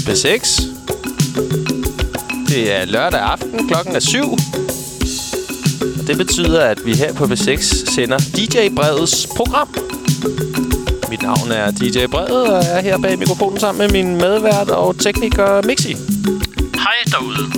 P6. Det er lørdag aften, klokken er 7. Det betyder, at vi her på P6 sender DJ Breds program. Mit navn er DJ Brevet, og jeg er her bag mikrofonen sammen med min medvært og tekniker Mixi. Hej derude.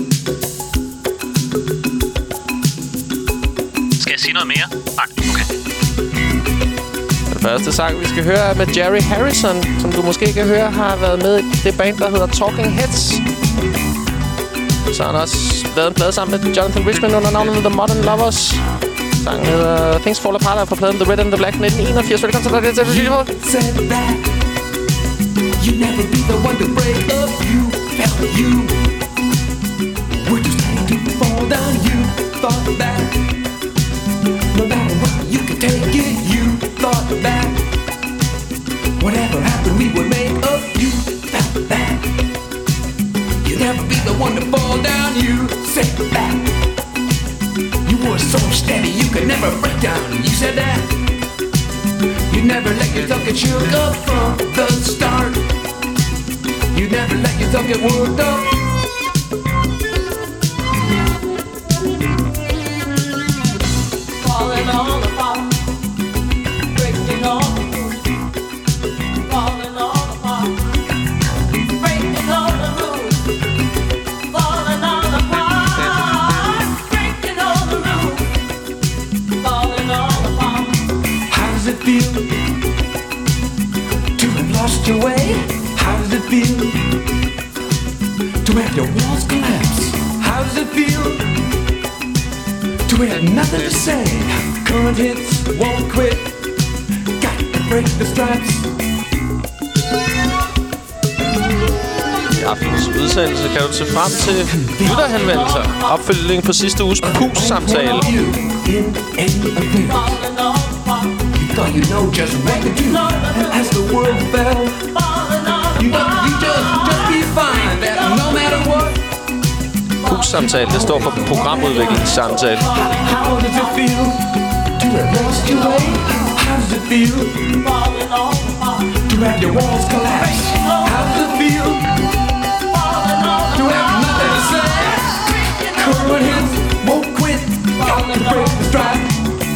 Skal jeg sige noget mere? Nej, okay. Den første sang, vi skal høre, er med Jerry Harrison, som du måske kan høre, har været med i det band, der hedder Talking Heads. Så har han også lavet en plade sammen med Jonathan Richman under navnet The Modern Lovers. Sangen hedder Things Fall Apart fra pladen The Red and the Black 1981. Velkommen til dig, det er said that you never be the one to break up. You felt you were just trying to fall down. You thought that no matter what you could take it. You thought that whatever happened we would make up. You felt that you never be the one to fall down. You said that you were so steady you could never break down. You said that you never let yourself get shook up from the start. You never let yourself get worked up. Falling all apart, breaking all the rules. Falling all apart, breaking all the rules. Falling all apart, breaking all the rules. Falling all apart. How does it feel to have lost your way? How does it feel to have your walls collapse? How does it feel to have nothing to say? Current hits won't quit. Got to break the straps. I aftens udsendelse kan du se frem til lytterhenvendelser. Opfølgning på sidste uges PUS-samtale. In any event, Falling all apart, you thought you know just what to do. And as the world fell, falling all you apart. just be fine. That no matter what. PUS-samtale, det står for programudviklingssamtale. How does it feel to have lost your way? How does it feel Falling all apart, to have your walls collapse? How does it feel falling all to have nothing to say? Current hits won't quit. Got to break the stride.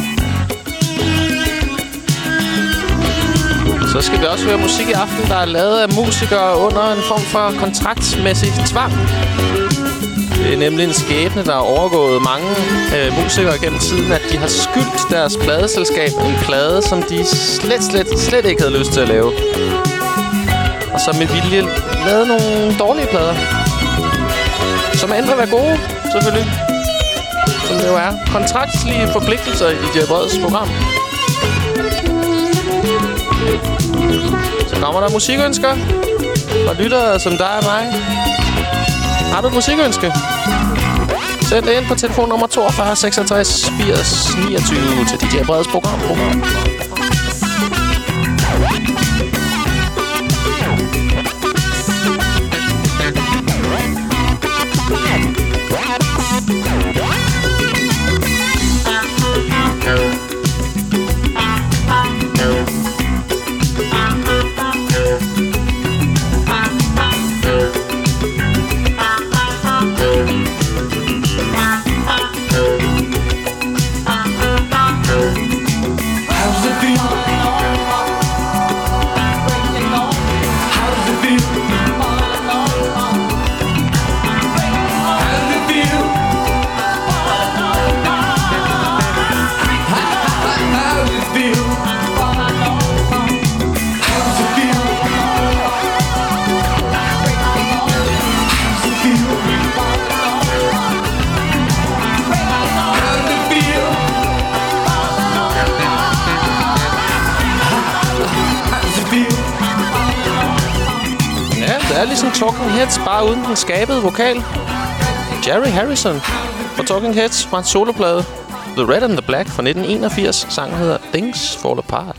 Så skal vi også høre musik i aften, der er lavet af musikere under en form for kontraktmæssig tvang. Det er nemlig en skæbne, der har overgået mange musikere gennem tiden, at de har skyldt deres pladeselskab en plade, som de slet ikke havde lyst til at lave. Og så med vilje lavet nogle dårlige plader, som endte at være gode, selvfølgelig. Som det jo er. Kontraktslige forpligtelser i DJ Breds program. Så kommer der musikønsker fra lyttere som dig og mig. Har du et musikønske? Send det ind på telefonnummer 42 66 80 29 til DJ Breds program. Det er ligesom Talking Heads, bare uden den skabede vokal. Jerry Harrison fra Talking Heads fra en soloplade The Red and the Black fra 1981. Sangen hedder Things Fall Apart.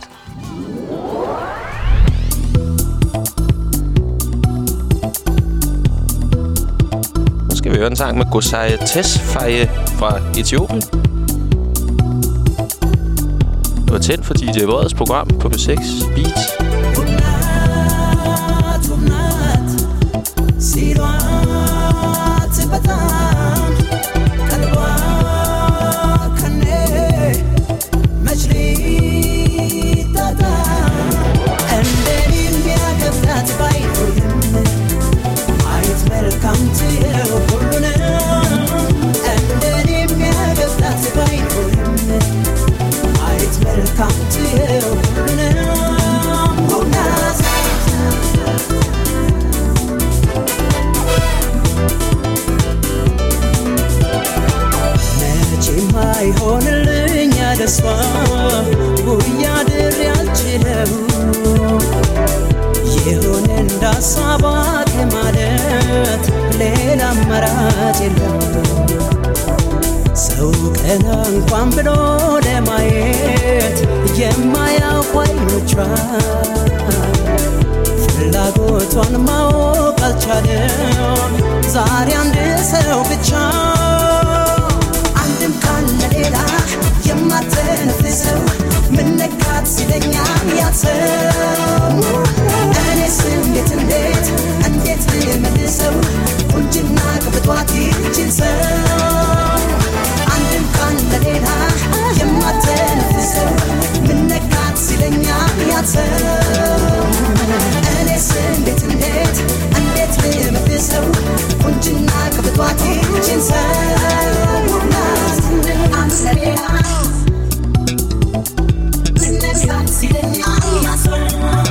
Nu skal vi høre en sang med Gosei Tesfaye fra Etiopien. Det var tændt for DJ Breds program på P6 Beats. አማራጭ የለም ሰው ቀና እንኳን ብሎ ለማየት የማያውቁ አይኖቿ ፍላጎቷን ማወቅ አልቻለም ዛሬ አንድ ሰው ብቻ አንድም ካለ ሌላ የማትነፍሰው ምን ነካት ሲለኛል ያሰው እኔስ እንዴት ልመልሰው ቁንጅና ቅብጧት ይችን ሰው አንድም ካለ ሌላ የማትነፍሰው ምን ነካት ሲለኛል ያሰው እኔስ እንዴት ልመልሰው ቁንጅና ቅብጧት ይችን ሰው አንተ ሌላ ምን ነካት ሲለኛል ያሰው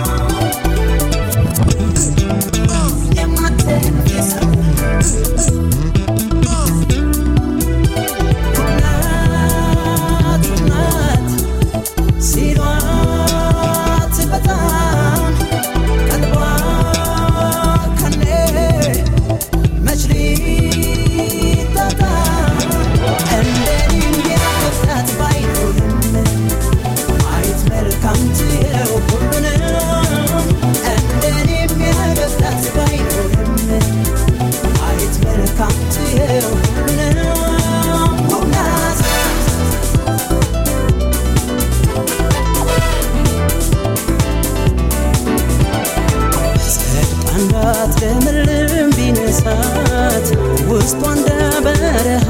ለምልም ቢነሳት ውስጧ እንደ በረሃ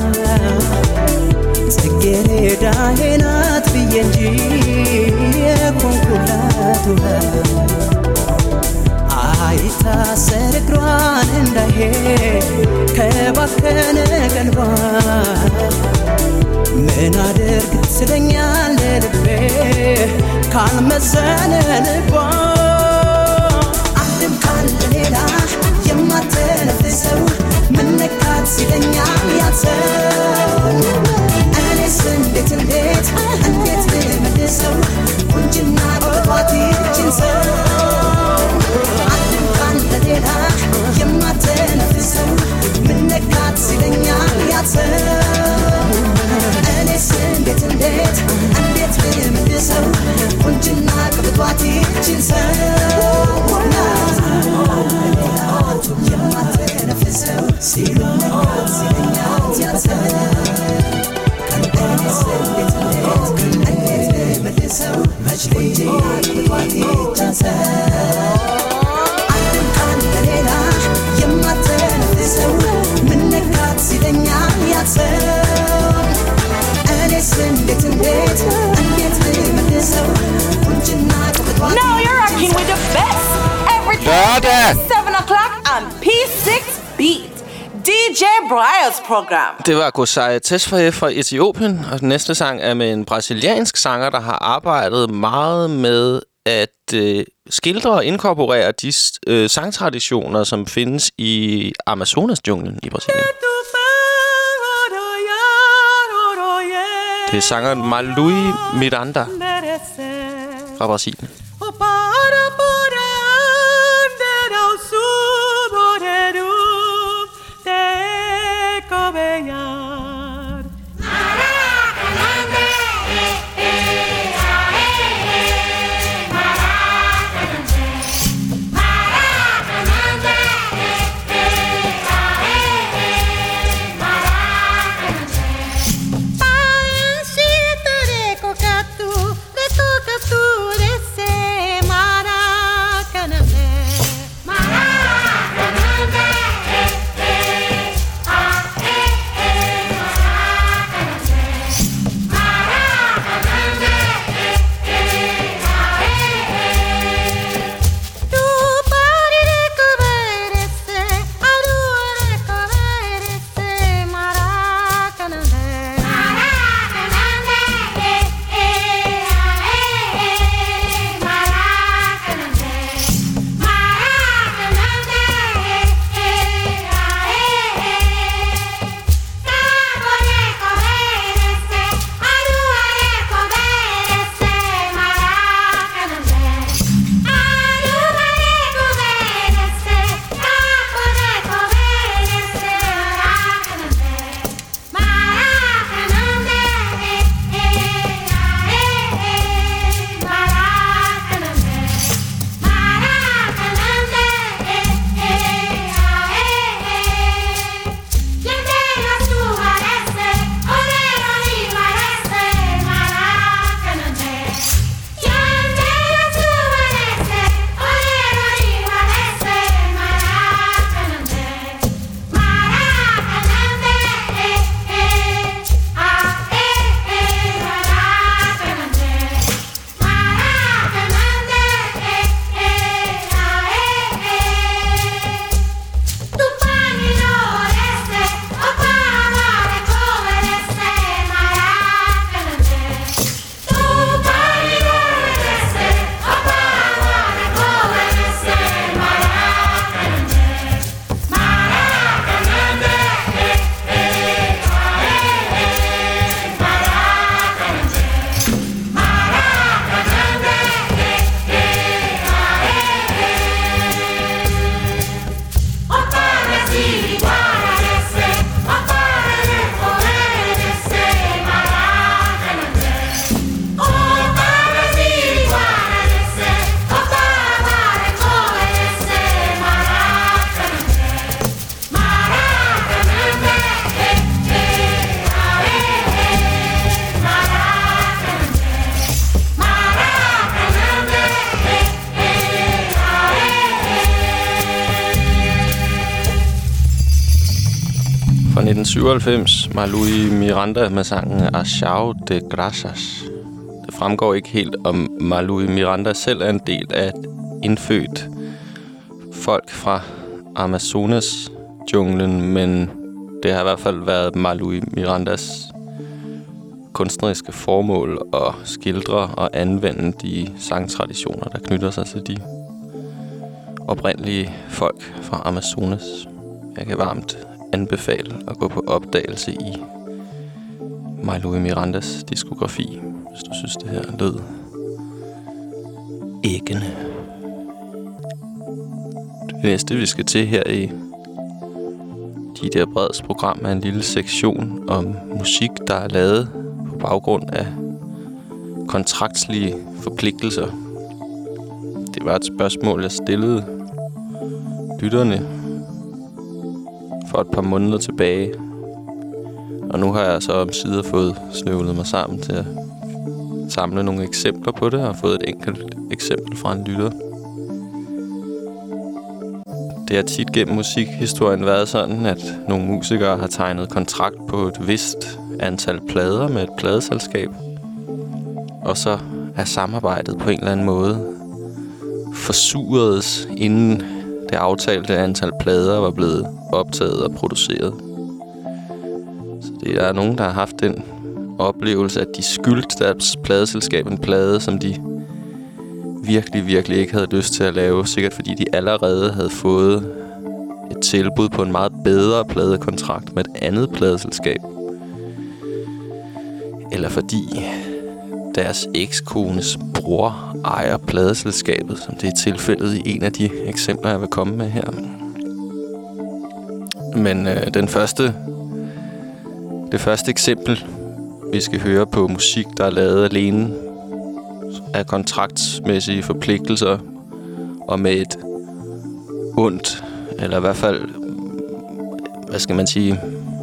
ጽጌረዳዬ ናት ብዬ እንጂ የኮንኩላት ውሃ አይታሰር እግሯን እንዳይሄድ ከባከነ ቀልቧ ምን አድርግ ስለኛል ልቤ ካልመሰለ ልቧ ሌላ የማትነፍሰው ምን ነካት ሲለኛል ያሰው እኔስ እንዴት ልመልሰው ቁንጅና ቅብጧት ይችን ሰው አንድም ካለ ሌላ የማትነፍሰው ምን ነካት ሲለኛል ያሰው እኔስ እንዴት ልመልሰው ቁንጅና ቅብጧት ይችን ሰው Now you're rocking with the best every Thursday, 7 o'clock on P6 Beat. DJ Briars program. Det var Gosai Tesfaye fra Etiopien, og den næste sang er med en brasiliansk sanger, der har arbejdet meget med at skildre og inkorporere de sangtraditioner, som findes i Amazonas-junglen i Brasilien. Det er sangeren Malui Miranda fra Brasilien. Toca tu, descer. Fra 1997, Maluí Miranda med sangen Achao de Gracias. Det fremgår ikke helt, om Maluí Miranda selv er en del af et indfødt folk fra Amazonas-junglen, men det har i hvert fald været Maluí Mirandas kunstneriske formål at skildre og anvende de sangtraditioner, der knytter sig til de oprindelige folk fra Amazonas. Jeg kan varmt anbefale at gå på opdagelse i Maluí Mirandas diskografi, hvis du synes, det her lød æggende. Det næste, vi skal til her i DJ Breds program, er en lille sektion om musik, der er lavet på baggrund af kontraktslige forpligtelser. Det var et spørgsmål, jeg stillede lytterne for et par måneder tilbage. Og nu har jeg så omsider fået snøvlet mig sammen til at samle nogle eksempler på det, og fået et enkelt eksempel fra en lytter. Det har tit gennem musikhistorien været sådan, at nogle musikere har tegnet kontrakt på et vist antal plader med et pladeselskab, og så er samarbejdet på en eller anden måde forsuredes, inden det aftalte antal plader var blevet optaget og produceret. Så det er nogen, der har haft den oplevelse, at de skyldte deres pladeselskab en plade, som de virkelig ikke havde lyst til at lave. Sikkert fordi de allerede havde fået et tilbud på en meget bedre pladekontrakt med et andet pladeselskab. Eller fordi deres ekskones bror ejer pladeselskabet, som det er tilfældet i en af de eksempler, jeg vil komme med her. Men det første eksempel, vi skal høre på musik, der er lavet alene af kontraktsmæssige forpligtelser og med et ondt, eller i hvert fald, hvad skal man sige,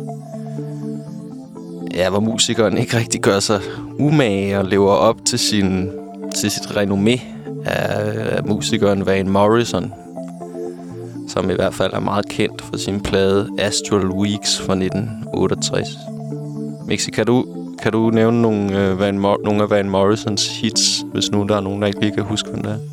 ja, hvor musikeren ikke rigtig gør sig umage og lever op til sit renommé, af musikeren Van Morrison, som i hvert fald er meget kendt for sin plade Astral Weeks fra 1968. Mixi, kan du nævne nogle af Van Morrisons hits, hvis nu der er nogen, der ikke lige kan huske, hvem det er?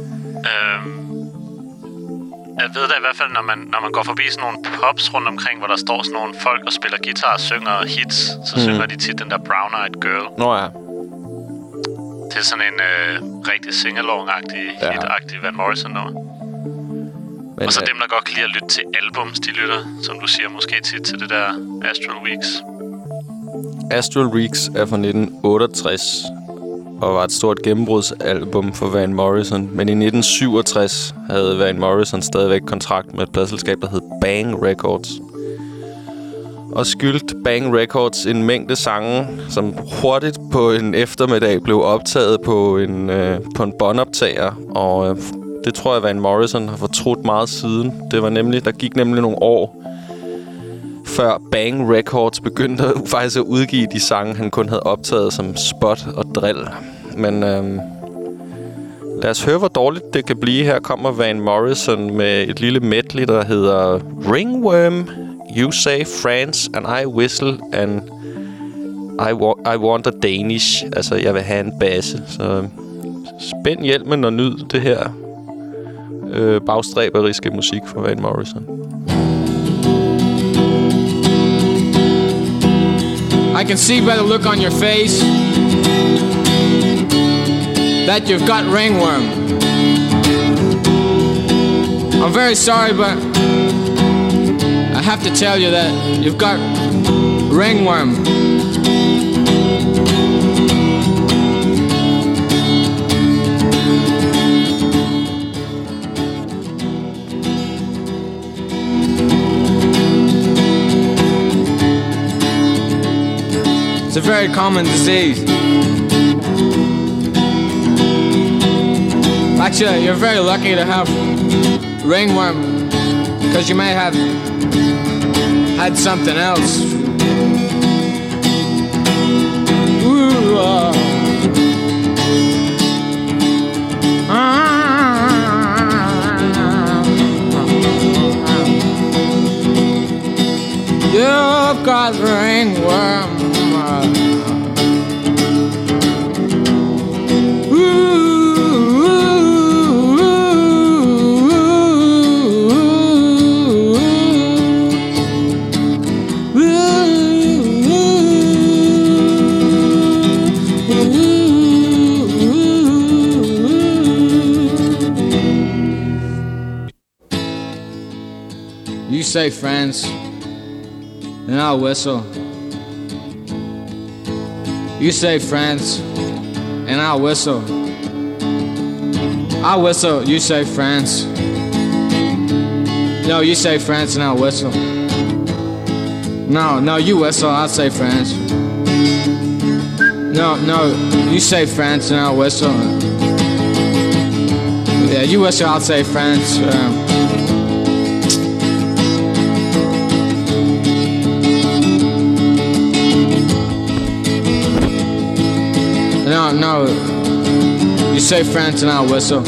Jeg ved da i hvert fald, når man går forbi sådan nogle pubs rundt omkring, hvor der står sådan nogle folk og spiller guitar og synger hits, så synger de tit den der Brown Eyed Girl. Nå ja. Det er sådan en rigtig sing-along-agtig, hit-agtig Van Morrison-nummer. Og så dem, der godt kan lide at lytte til albums, de lytter, som du siger, måske tit til det der Astral Weeks. Astral Weeks er fra 1968 og var et stort gennembrudsalbum for Van Morrison. Men i 1967 havde Van Morrison stadigvæk kontrakt med et pladselskab, der hed Bang Records. Og skyldte Bang Records en mængde sange, som hurtigt på en eftermiddag blev optaget på en båndoptager. Og det tror jeg, Van Morrison har fortrudt meget siden. Der gik nemlig nogle år, før Bang Records begyndte faktisk at udgive de sange, han kun havde optaget som spot og drill. Men lad os høre, hvor dårligt det kan blive. Her kommer Van Morrison med et lille medley, der hedder Ringworm, You Say France, and I Whistle, and I Want a Danish. Altså, jeg vil have en basse. Så spænd hjelmen og nyd det her bagstræberiske musik fra Van Morrison. I can see by the look on your face that you've got ringworm. I'm very sorry, but I have to tell you that you've got ringworm. It's a very common disease. Actually, you're very lucky to have ringworm, because you may have had something else. Ooh, You've got ringworm. You say friends, and I'll whistle. You say friends, and I'll whistle. I'll whistle, you say friends. No, you say friends and I'll whistle. No, you whistle, I'll say friends. No, you say friends and I'll whistle. Yeah, you whistle, I'll say friends. No, you say friends and I'll whistle.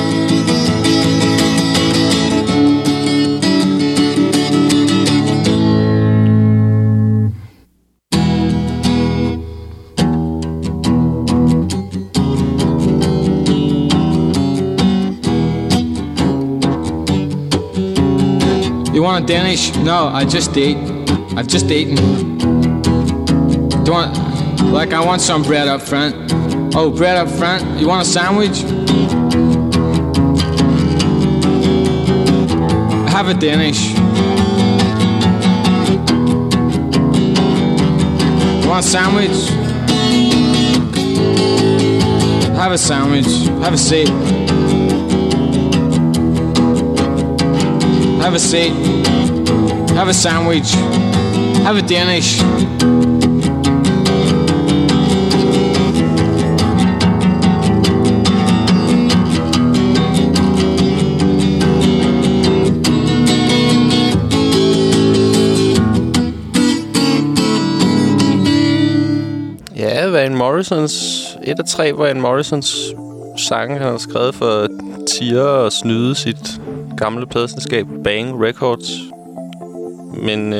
You want a Danish? No, I've just eaten. Do you want, like, I want some bread up front. Oh, bread up front? You want a sandwich? Have a Danish. You want a sandwich? Have a sandwich. Have a seat. Have a seat. Have a sandwich. Have a Danish. Van Morrisons, et af 3 Van Morrisons sange, han har skrevet for tiere at snyde sit gamle pladeselskab Bang Records. Men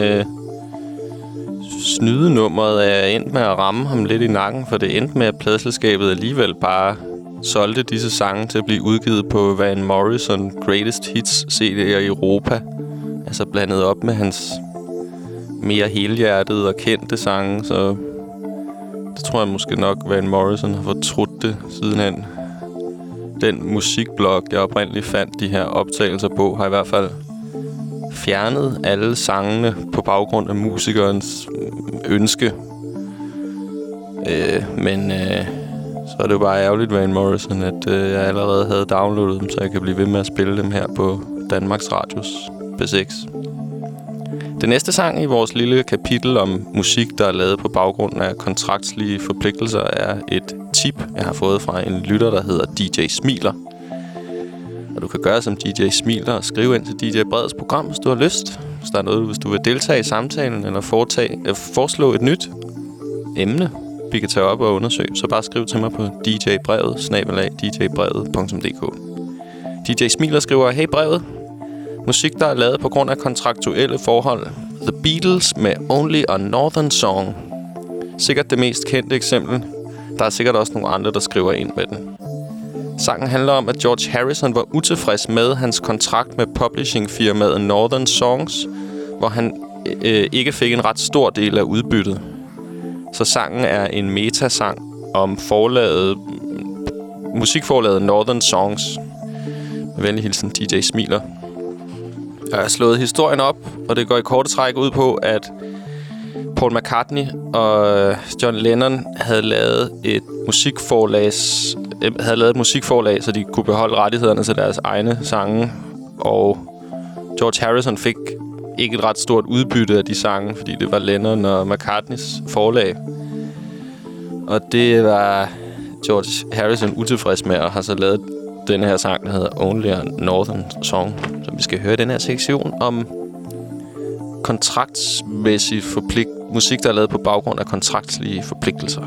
snydenummeret er endt med at ramme ham lidt i nakken, for det endte med, at pladeselskabet alligevel bare solgte disse sange til at blive udgivet på Van Morrison Greatest Hits CD'er i Europa. Altså blandet op med hans mere helhjertede og kendte sange, så det tror jeg måske nok, Van Morrison har fortrudt det sidenhen. Den musikblog, jeg oprindeligt fandt de her optagelser på, har i hvert fald fjernet alle sangene på baggrund af musikernes ønske. Men så er det jo bare ærgerligt, Van Morrison, at jeg allerede havde downloadet dem, så jeg kan blive ved med at spille dem her på Danmarks Radios P6. Den næste sang i vores lille kapitel om musik, der er lavet på baggrund af kontraktslige forpligtelser, er et tip, jeg har fået fra en lytter, der hedder DJ Smiler. Og du kan gøre som DJ Smiler og skrive ind til DJ Breds program, hvis du har lyst. Hvis der er noget, hvis du vil deltage i samtalen eller foreslå et nyt emne, vi kan tage op og undersøge, så bare skriv til mig på djbrevet@djbrevet.dk. DJ Smiler skriver: Hey Brevet. Musik, der er lavet på grund af kontraktuelle forhold. The Beatles med Only a Northern Song. Sikkert det mest kendte eksempel. Der er sikkert også nogle andre, der skriver ind med den. Sangen handler om, at George Harrison var utilfreds med hans kontrakt med publishingfirmaet Northern Songs, hvor han ikke fik en ret stor del af udbyttet. Så sangen er en metasang om musikforlaget Northern Songs. Med venlig hilsen, DJ Smiler. Jeg har slået historien op, og det går i korte træk ud på, at Paul McCartney og John Lennon havde lavet et musikforlag, så de kunne beholde rettighederne til deres egne sange. Og George Harrison fik ikke et ret stort udbytte af de sange, fordi det var Lennon og McCartneys forlag. Og det var George Harrison utilfreds med, og har så lavet den her sang, der hedder Only a Northern Song. Så vi skal høre den her sektion om kontraktsmæssig musik, der er lavet på baggrund af kontraktslige forpligtelser.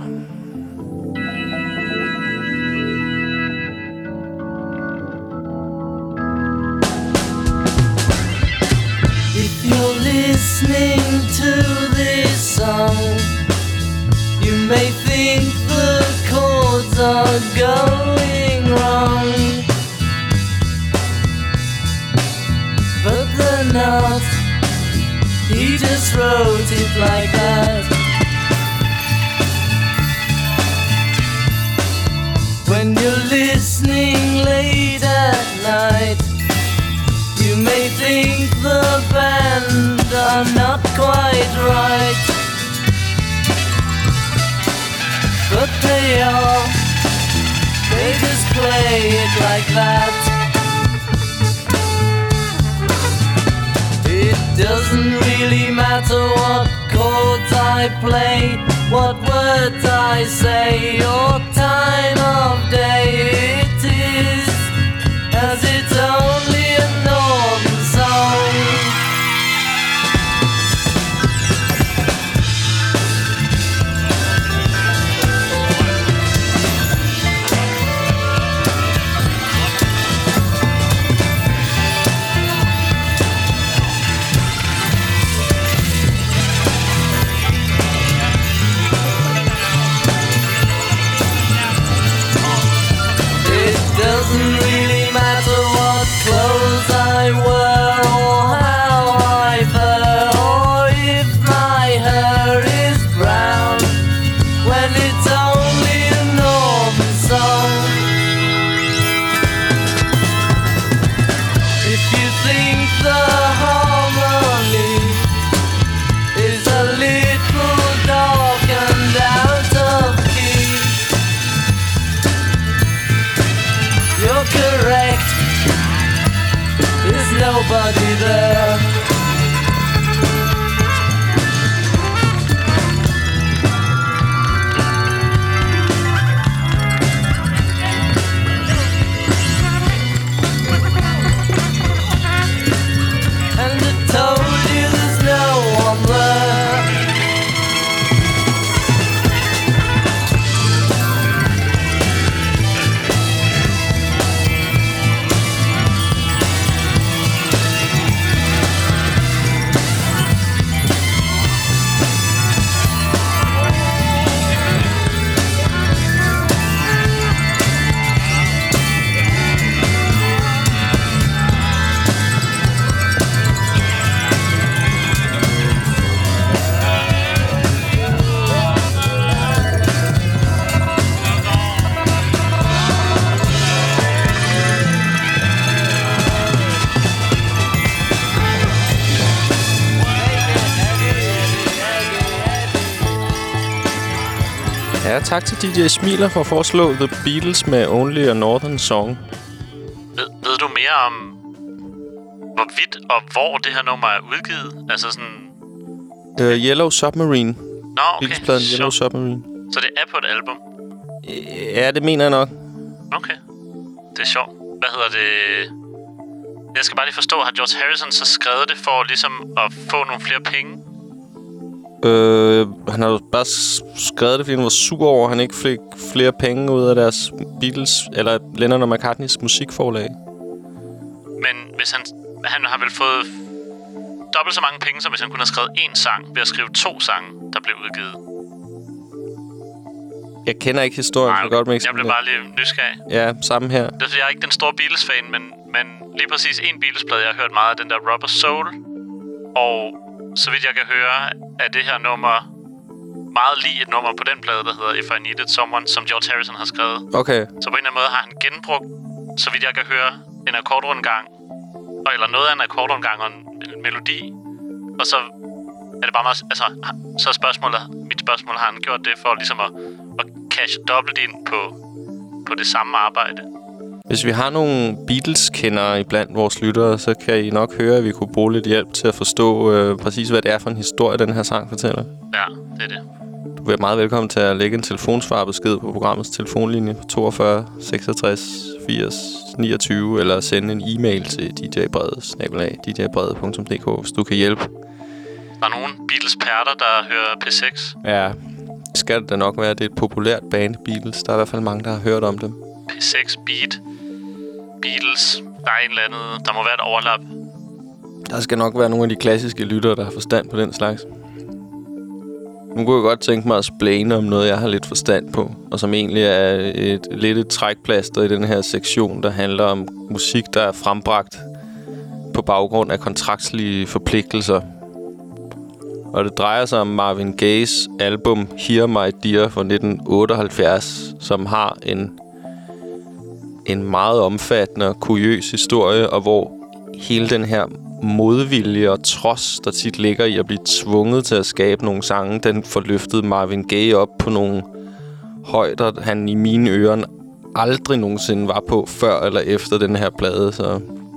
If you're listening listening to this song, you may think the chords are going wrong, but they're not. He just wrote it like that. When you're listening late at night, you may think the band are not quite right, but they are. They just play it like that. It doesn't really matter what chords I play, what words I say, or time of day it is, as it's only a northern song. Doesn't really matter what clothes I wear, or how I fare, or if my hair is brown, when it's only a northern song. If you think the harmony is a little dark and out of key, you're correct, there's nobody there. And I told you there's no one there. Ja, tak til DJ Smiler for at foreslå The Beatles med Only a Northern Song. Ved du mere om, hvorvidt og hvor det her nummer er udgivet? Altså sådan... Yellow Submarine. Nå, okay. Beatles-pladen Yellow Submarine. Så det er på et album? Ja, det mener jeg nok. Okay. Det er sjovt. Hvad hedder det... Jeg skal bare lige forstå, har George Harrison så skrevet det for ligesom at få nogle flere penge? Han har jo bare skrevet det, fordi han var sur over, at han ikke fik flere penge ud af deres Beatles, eller Lennon og McCartneys musikforlag. Men hvis han har vel fået dobbelt så mange penge, som hvis han kunne have skrevet én sang, ved at skrive 2 sange, der blev udgivet. Jeg kender ikke historien så godt, men ikke jeg blev bare lige nysgerrig. Ja, samme her. Det er fordi, jeg er ikke den store Beatles-fan, men lige præcis en Beatles-plade, jeg har hørt meget af, den der Rubber Soul. Og så vidt jeg kan høre, er det her nummer meget lige et nummer på den plade, der hedder If I Needed Someone, som George Harrison har skrevet. Okay. Så på en eller anden måde har han genbrugt, så vidt jeg kan høre, en akkordrundgang, eller noget af en akkordrundgang og en melodi. Og så er det bare meget... Altså, så er mit spørgsmål, har han gjort det for ligesom at cashe dobbelt ind på det samme arbejde? Hvis vi har nogle Beatles-kendere iblandt vores lyttere, så kan I nok høre, at vi kunne bruge lidt hjælp til at forstå præcis, hvad det er for en historie, den her sang fortæller. Ja, det er det. Du er meget velkommen til at lægge en telefonsvarbesked på programmets telefonlinje på 42 66 80 29, eller sende en e-mail til djbrede@djbrede.dk, hvis du kan hjælpe. Der er nogle Beatles-perter, der hører P6. Ja, det skal det da nok være. Det er et populært band, Beatles. Der er i hvert fald mange, der har hørt om dem. P6, Beat, Beatles. Der er en eller andet... Der må være et overlap. Der skal nok være nogle af de klassiske lyttere, der har forstand på den slags. Nu kunne jeg godt tænke mig at splæne om noget, jeg har lidt forstand på, og som egentlig er et trækplaster i den her sektion, der handler om musik, der er frembragt på baggrund af kontraktslige forpligtelser. Og det drejer sig om Marvin Gayes album Hear My Dear fra 1978, som har en meget omfattende og kuriøs historie, og hvor hele den her modvilje og trods, der tit ligger i at blive tvunget til at skabe nogle sange, den får løftet Marvin Gaye op på nogle højder, han i mine ører aldrig nogensinde var på før eller efter den her plade. Så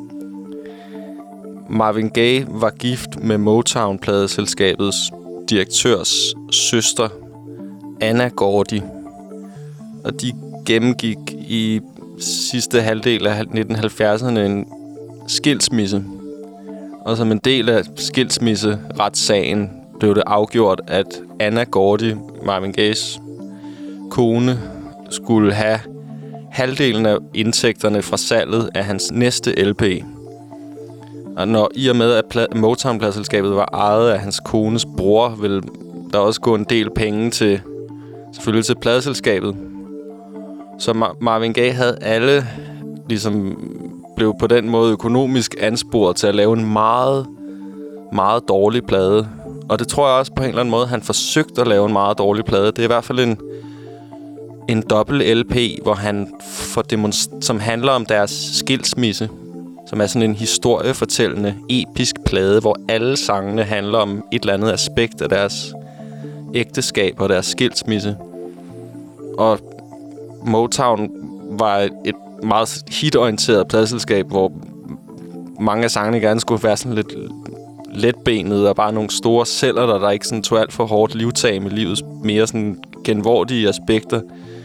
Marvin Gaye var gift med Motown-pladeselskabets direktørs søster, Anna Gordy. Og de gennemgik i sidste halvdel af 1970'erne en skilsmisse. Og som en del af skilsmisseretssagen blev det afgjort, at Anna Gordy, Marvin Gayes kone, skulle have halvdelen af indtægterne fra salget af hans næste LP. Og i og med, at Motown-pladeselskabet var ejet af hans kones bror, ville der også gå en del penge til, selvfølgelig til pladeselskabet. Så Marvin Gaye havde alle, ligesom blev på den måde økonomisk ansporet til at lave en meget, meget dårlig plade. Og det tror jeg også på en eller anden måde, han forsøgte at lave en meget dårlig plade. Det er i hvert fald en dobbelt LP, hvor han som handler om deres skilsmisse, som er sådan en historiefortællende, episk plade, hvor alle sangene handler om et eller andet aspekt af deres ægteskab og deres skilsmisse. Og Motown var et meget hitorienteret pladeselskab, hvor mange af sangene gerne skulle være sådan lidt letbenet og bare nogle store celler, der ikke sådan tog alt for hårdt livtag med livets mere sådan genvordige aspekter.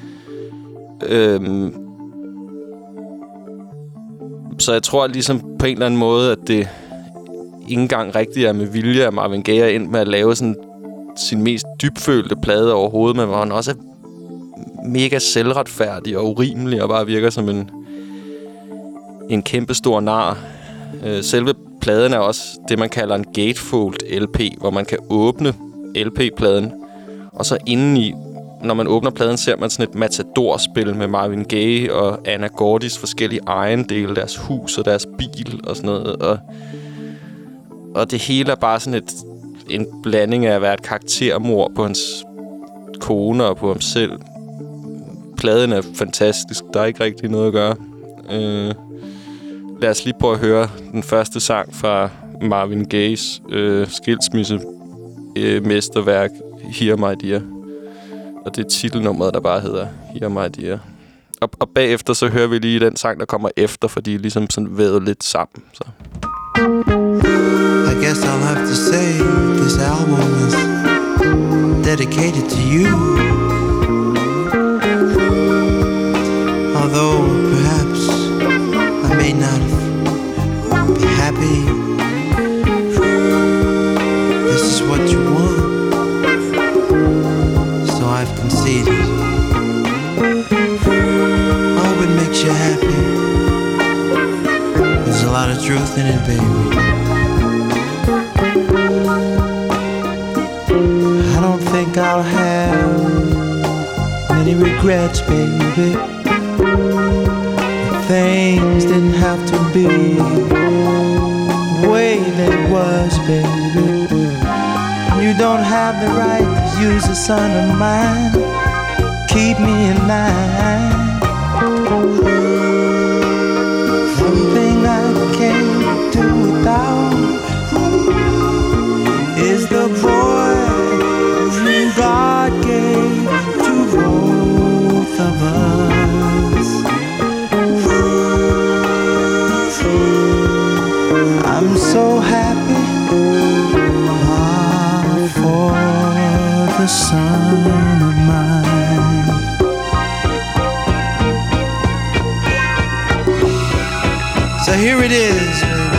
Så jeg tror ligesom på en eller anden måde, at det ikke engang rigtigt er med vilje, at Marvin Gaye er endt med at lave sådan sin mest dybfølte plade overhovedet, men hvor han også er mega selvretfærdig og urimelig og bare virker som en kæmpe stor nar. Selve pladen er også det, man kalder en gatefold LP, hvor man kan åbne LP-pladen, og så indeni, når man åbner pladen, ser man sådan et matadorspil med Marvin Gaye og Anna Gordys forskellige ejendele, deres hus og deres bil og sådan noget. Og det hele er bare sådan en blanding af at være et karaktermord på hans kone og på ham selv. Pladen er fantastisk. Der er ikke rigtig noget at gøre. Lad os lige prøve at høre den første sang fra Marvin Gayes skilsmisse mesterværk Hear My Dear. Og det er titelnummeret, der bare hedder Hear My Dear. Og bagefter så hører vi lige den sang, der kommer efter, fordi de er ligesom sådan vævet lidt sammen. Så. I guess I'll have to say this album is dedicated to you. Although perhaps I may not be happy, this is what you want, so I've conceded. I hope it makes you happy. There's a lot of truth in it, baby. I don't think I'll have many regrets, baby. Things didn't have to be the way they was, baby. You don't have the right to use a son of mine. Keep me in line. One thing I can't do without is the boy whom God gave to both of us. I'm so happy for the son of mine. So here it is, baby.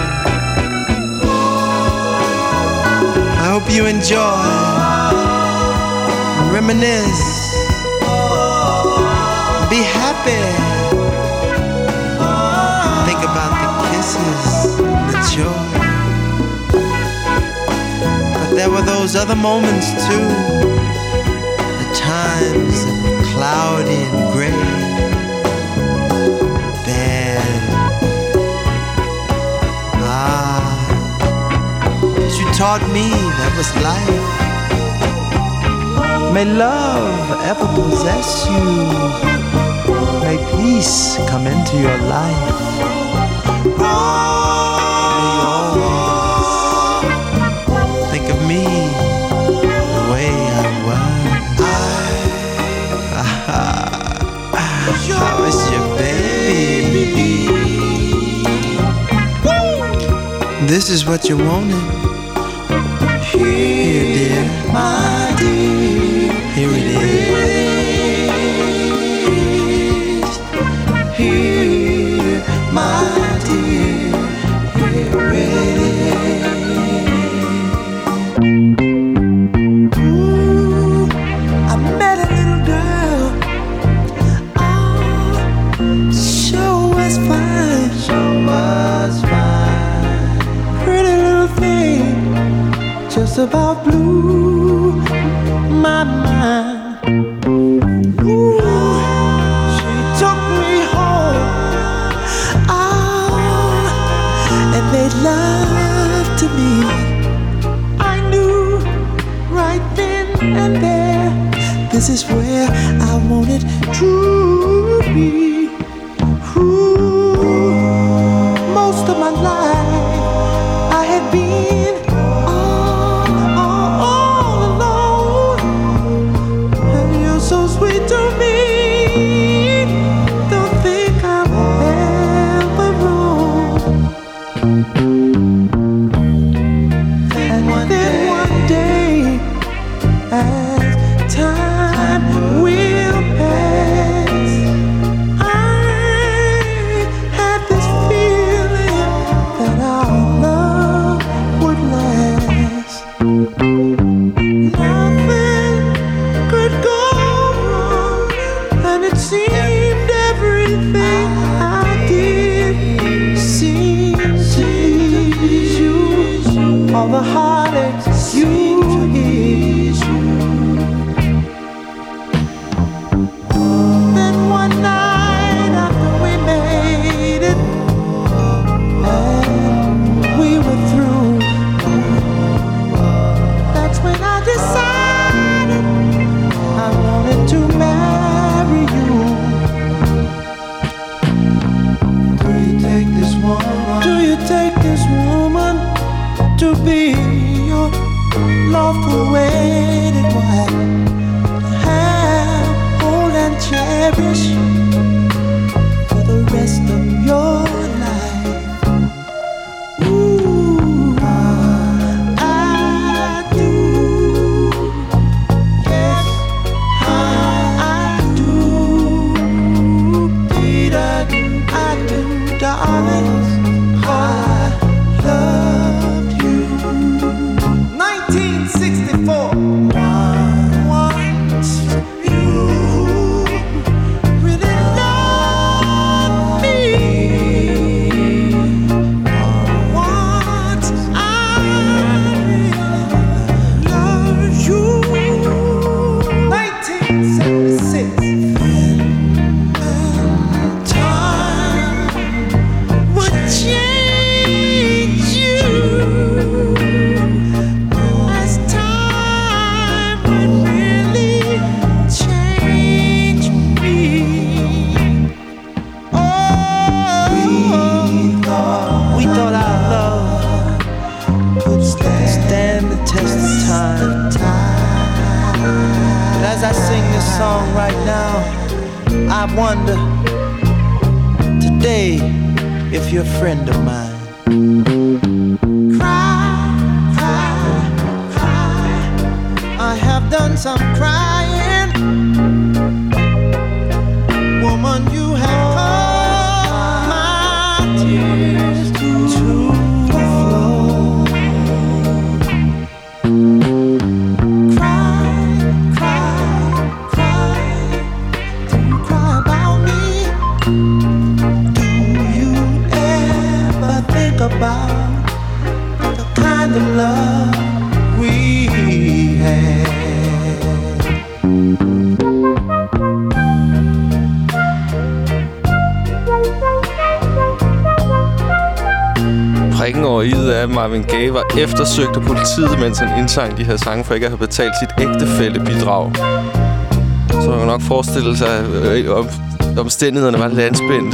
I hope you enjoy, reminisce, be happy. Think about the kisses, the joy. there were those other moments too. The times that were cloudy and gray. Bad. But you taught me that was life. May love ever possess you. May peace come into your life. May you always think of me the way I was. I was your baby. This is what you wanted. Here, dear, my dear. Here it is. Here, my dear. Here it is. Ooh, I met a little girl. Oh, sure was fine. Sure was fine. Pretty little thing. Just about blew my mind. Ooh, she took me home. Oh, and made love to me. I knew right then and there, this is where I wanted to be. Ooh, most of my life I had been so sweet to me. Don't think I'm ever wrong. And then one day, as time will pass, I had this feeling that our love would last. Nothing could go. And it seemed everything I did seemed to please you. All the heartaches you ease you. Then one night after we made it and we were through, that's when I decided I wanted to marry you. Do you take this woman? Do you take this woman to be your lawful wedded wife? Have, hold and cherish for the rest of your life. Ooh, I do. Yes, I do. Peter, I do, darling. I loved you. 1964. Once you really loved me. Once I really loved you. 1976. Time would change you, as time would really change me. Oh, we thought our love could stand the test of time. But as I sing this song right now, I wonder today if you're a friend of mine. Cry, cry, cry. I have done some crying. Woman, you have caused my tears to flow. Cry, cry, cry. Do you cry about me? Do you ever think about the kind of love we Marvin Gaye var eftersøgt af politiet, mens han indsang de her sange, for ikke at have betalt sit ægtefællebidrag. Så man kan nok forestille sig, at omstændighederne var lidt anspændte.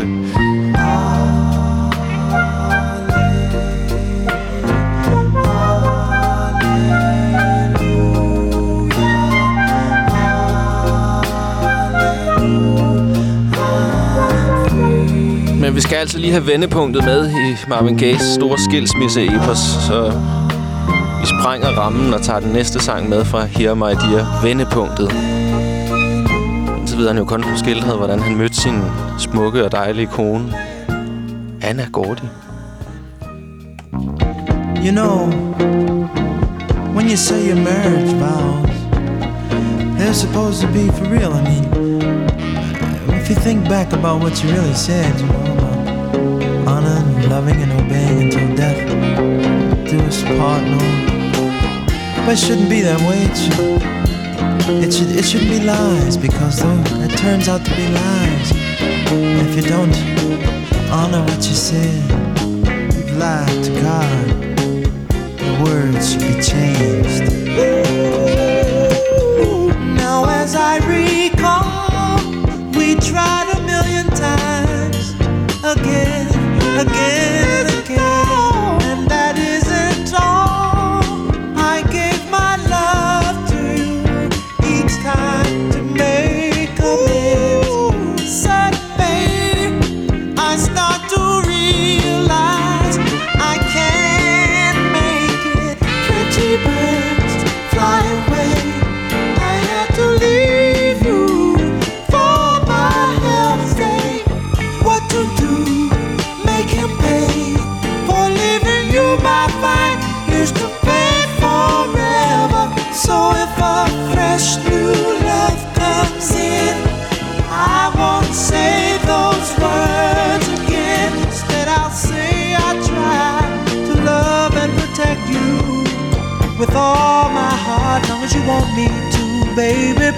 Men vi skal altså lige have vendepunktet med i Marvin Gayes store skilsmisse-epos, så vi sprænger rammen og tager den næste sang med fra Hear My Dear, vendepunktet. Indtil videre han jo kun skildret, hvordan han mødte sin smukke og dejlige kone, Anna Gordy. You know, when you say your marriage vows, they're supposed to be for real. I mean, if you think back about what you really said, you know, about honor and loving and obeying until death do us part, no. But it shouldn't be that way. It shouldn't be lies, because though it turns out to be lies, if you don't honor what you said, you've lied to God. The words should be changed. Now as I recall, we tried 1,000,000 times, again, again, again, and that isn't all. I gave my love to you each time to make amends. Suddenly, I start to realize I can't make it. Pretty birds fly away. I had to leave you for my health's sake. What to do? Make him pay for leaving you. My fine used to pay forever. So if a fresh new love comes in, I won't say those words again. Instead I'll say I try to love and protect you with all my heart, long as you want me to, baby.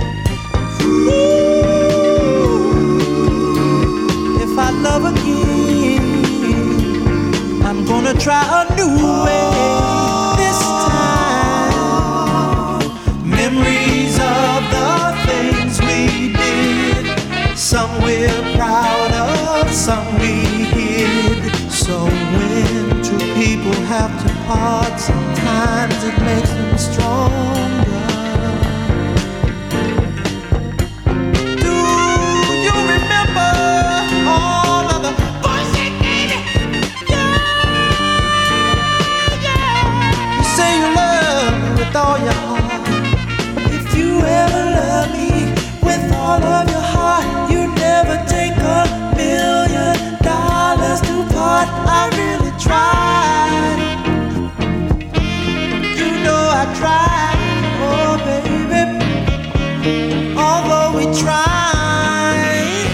Ooh, if I love again, I'm gonna try a new way this time. Memories of the things we did, some we're proud of, some we hid. So when two people have to part, sometimes it makes them stronger. Do you remember all of the bullshit, baby? Yeah, yeah. You say you love me with all your heart. If you ever love me with all of your heart, you'd never take $1,000,000 to part. I really tried. You know I tried, oh baby. Although we tried,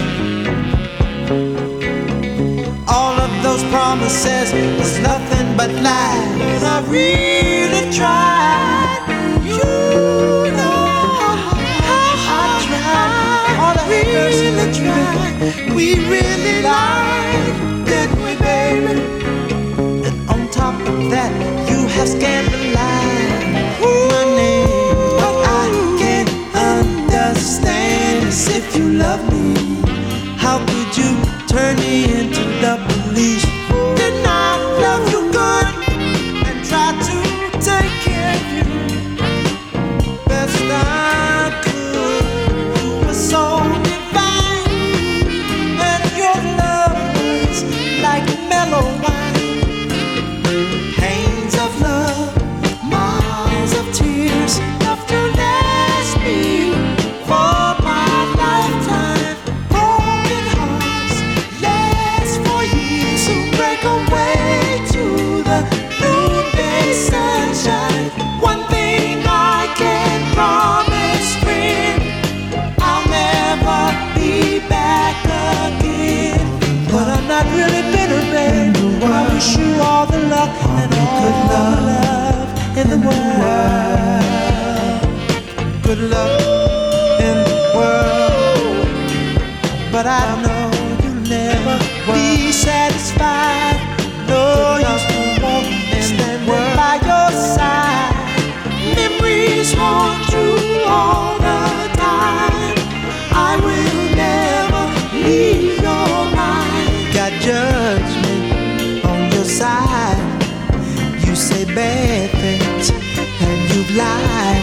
all of those promises was nothing but lies. I really tried. You know I tried. All I really tried. We really lied, didn't we, baby? And on top of that, you have scandalized my name. What I can't understand is if you love me, how could you turn me into the police? Didn't I love you good and try to take care of you best I could? You were so divine, and your love was like mellow wine. Pains of love, miles of tears, enough to last me for my lifetime. Broken hearts last for years, who break away to the noonday sunshine. One thing I can promise, friend, I'll never be back again. But I'm not really bitter, babe. I wish you all the luck and all the love in the world. Good luck in the world. But I know you'll never be satisfied. No, you still want just want you all the time. I will never leave your mind. Got judgment on your side. You say bad things and you've lied.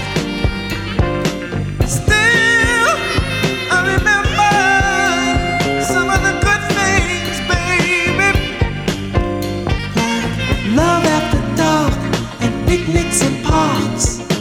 Still, I remember some of the good things, baby. Like love after dark and picnics in parks.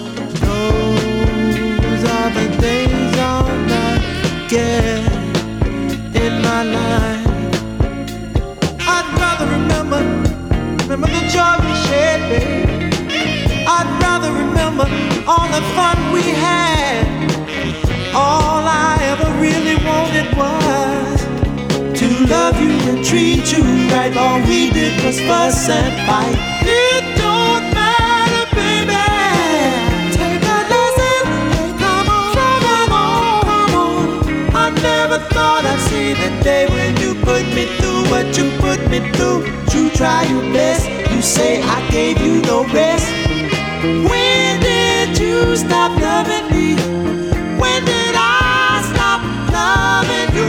Those are the days I'll not forget in my life. I'd rather remember the joy we shared, baby. I'd rather remember all the fun we had. All I ever really wanted was to love you and treat you right. All we did was fuss and fight. It don't matter, baby. Take a lesson. Hey, come on, come on. I never thought I'd see the day when you put me through what you put me through. You try your best. You say I gave you no rest. When did you stop loving me? When did I stop loving you?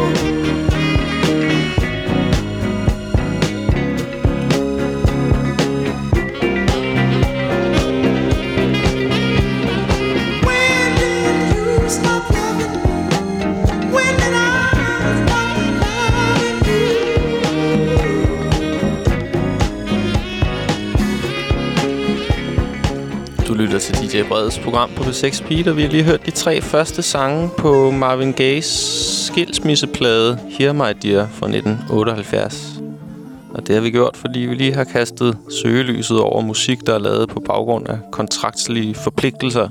When did you stop loving me? When did I stop loving you? Du lytter til DJ Breds program på P6 Beat, og vi har lige hørt de 3 første sange på Marvin Gayes skilsmisseplade Hear My Dear fra 1978. Og det har vi gjort, fordi vi lige har kastet søgelyset over musik, der er lavet på baggrund af kontraktlige forpligtelser.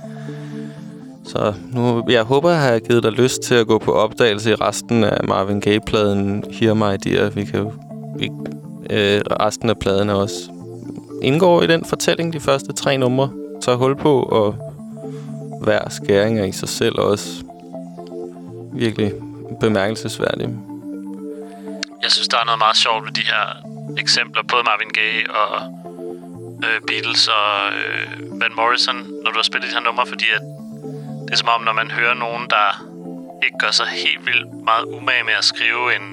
Så nu, jeg håber, jeg har givet dig lyst til at gå på opdagelse i resten af Marvin Gaye-pladen Hear My Dear. Vi kan jo resten af pladen også indgår i den fortælling, de første 3 numre tager hul på, og hver skæring er i sig selv også virkelig bemærkelsesværdig. Jeg synes, der er noget meget sjovt ved de her eksempler, både Marvin Gaye og Beatles og Van Morrison, når du har spillet de her numre, fordi at det er som om, når man hører nogen, der ikke gør sig helt vildt meget umage med at skrive en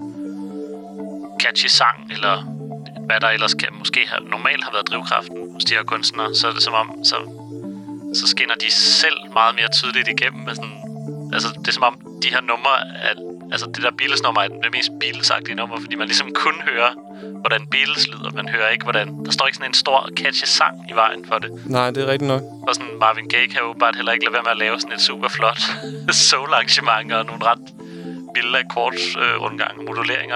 catchy sang, eller hvad der ellers kan måske normalt har været drivkraften hos de her kunstnere, så er det som om, så skinner de selv meget mere tydeligt igennem. Med sådan, altså, det er som om, de her numre, altså det der Beatles-nummer er det mest Beatles-agtige nummer, fordi man ligesom kun hører, hvordan Beatles lyder. Man hører ikke, hvordan... Der står ikke sådan en stor, catchy sang i vejen for det. Nej, det er rigtigt nok. Og sådan Marvin Gaye kan jo bare heller ikke lade være med at lave sådan et super flot soul-arrangement og nogle ret vilde akkordsrundgange og moduleringer.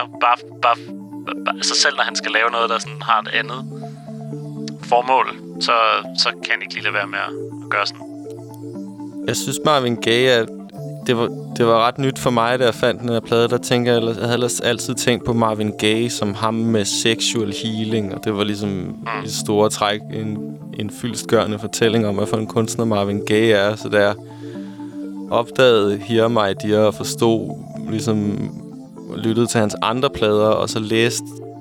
Altså selv når han skal lave noget, der sådan har et andet formål, så kan han ikke lige lade være med at gøre sådan. Jeg synes, Marvin Gaye det var ret nyt for mig, da jeg fandt den her plade. Der tænker jeg havde ellers altid tænkt på Marvin Gaye som ham med sexual healing, og det var ligesom i store træk en fyldestgørende fortælling om, hvad for en kunstner Marvin Gaye er. Så da jeg opdagede Hear My Dear og forstod, ligesom lyttede til hans andre plader, og så læste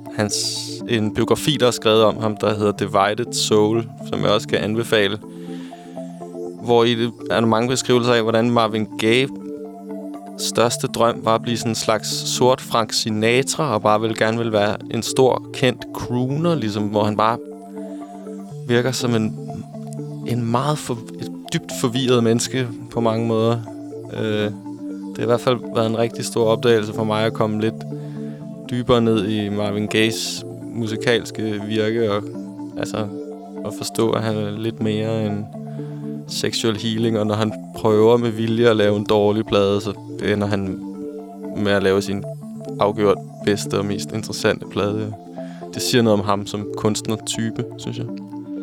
en biografi, der er skrevet om ham, der hedder Divided Soul, som jeg også kan anbefale, hvor i det er der mange beskrivelser af, hvordan Marvin Gaye største drøm var at blive sådan en slags sort Frank Sinatra, og bare gerne vil være en stor, kendt crooner, ligesom, hvor han bare virker som en meget dybt forvirret menneske på mange måder. Det har i hvert fald været en rigtig stor opdagelse for mig at komme lidt dybere ned i Marvin Gayes musikalske virke, og altså at forstå, at han er lidt mere end sexual healing, og når han prøver med vilje at lave en dårlig plade, så ender han med at lave sin afgjort bedste og mest interessante plade. Det siger noget om ham som kunstnertype, synes jeg.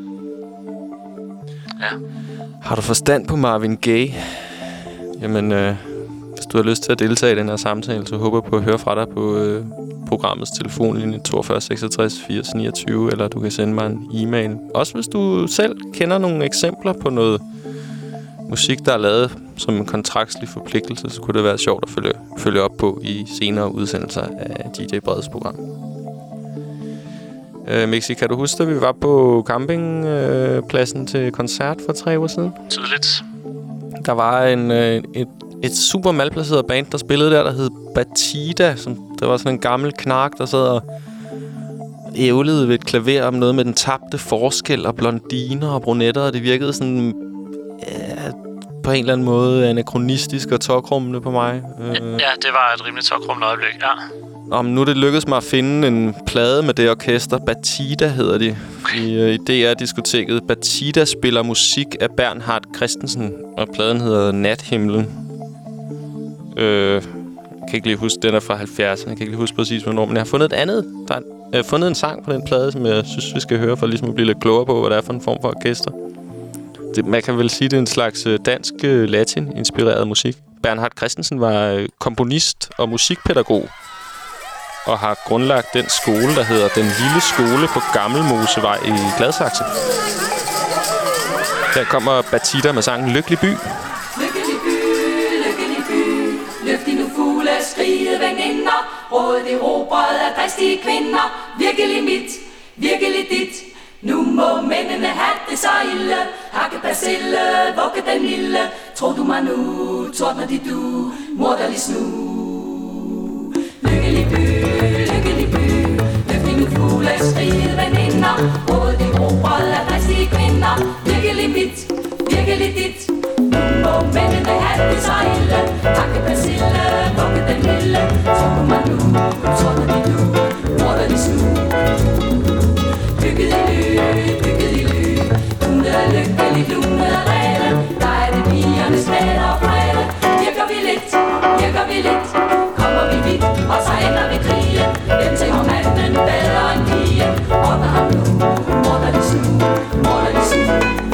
Ja. Har du forstand på Marvin Gaye? Jamen, hvis du har lyst til at deltage i den her samtale, så håber jeg på at høre fra dig på programmets telefonlinje 42 66 80 29, eller du kan sende mig en e-mail. Også hvis du selv kender nogle eksempler på noget musik, der er lavet som en kontraktslig forpligtelse, så kunne det være sjovt at følge op på i senere udsendelser af DJ Breds program. Mixi, kan du huske, at vi var på campingpladsen til koncert for 3 uger siden? Tydeligt. Der var et super malplaceret band, der spillede der hed Batida. Der var sådan en gammel knark, der sad og ævlede ved et klaver om noget med den tabte forskel og blondiner og brunetter. Og det virkede sådan på en eller anden måde anakronistisk og tokrummende på mig. Ja, det var et rimelig tokrummende øjeblik, ja. Nu er det lykkedes mig at finde en plade med det orkester. Batida hedder de. I DR-diskoteket. Batida spiller musik af Bernhard Christensen, og pladen hedder Nathimlen. Jeg kan ikke lige huske, den er fra 70'erne. Jeg kan ikke lige huske præcis, hvornår. Men jeg har fundet et andet. Jeg har fundet en sang på den plade, som jeg synes, vi skal høre, for ligesom at blive lidt klogere på, hvad det er for en form for orkester. Man kan vel sige, det er en slags dansk latin-inspireret musik. Bernhard Christensen var komponist og musikpædagog, og har grundlagt den skole, der hedder Den Lille Skole på Gammelmosevej i Gladsaxe. Der kommer Batida med sangen Lykkelig By. Lykkelig by, lykkelig by. Løft nu fugle, skrige veninder. Rådet erobret af dristige kvinder. Virkelig mit, virkelig dit. Nu må mændene have det så ille. Hakke persille, vugge den lille. Tror du mig nu, tordner de du, morderlig snu. Lykkelig by, lykkelig by. Løft nu fugle, skrige veninder. Rådet erobret af dristige kvinder. Virkelig mit, virkelig dit. Nu må mændene have det så ille. Hakke persille, vugge den lille. Tror du mig nu, tordner de du, morderlig snu. Bygget i ly, bygget i ly. Lune er lykkelig, lune er rene. Der er det pigernes fætter og fræne. Virker vi lidt, kommer vi vidt, og så ender vi krigen. Hvem tænker manden bedre end pigen? Morder ham nu, morderlig snu, morderlig snu.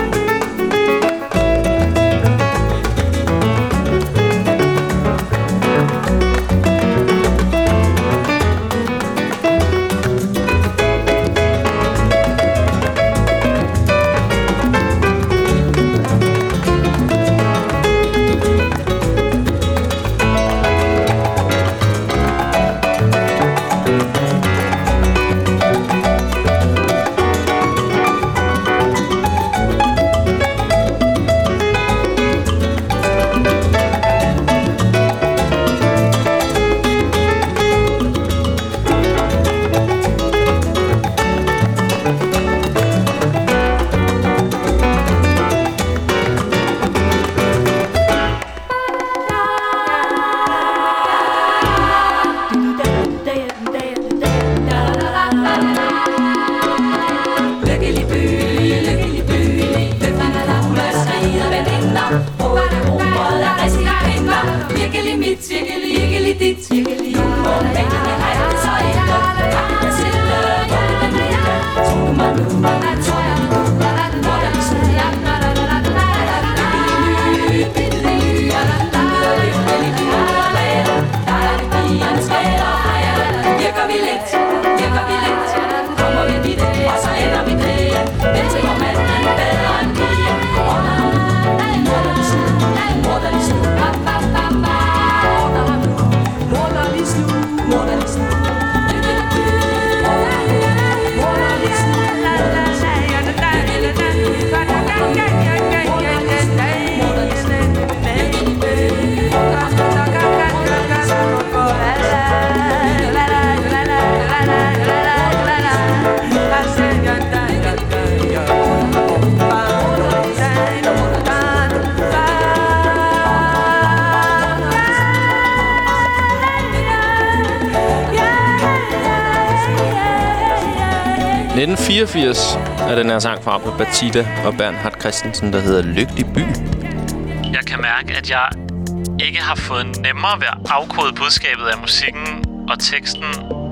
I 1984 er den her sang fra Batida og Bernhard Christensen, der hedder Lykkelig By. Jeg kan mærke, at jeg ikke har fået nemmere ved at afkode budskabet af musikken og teksten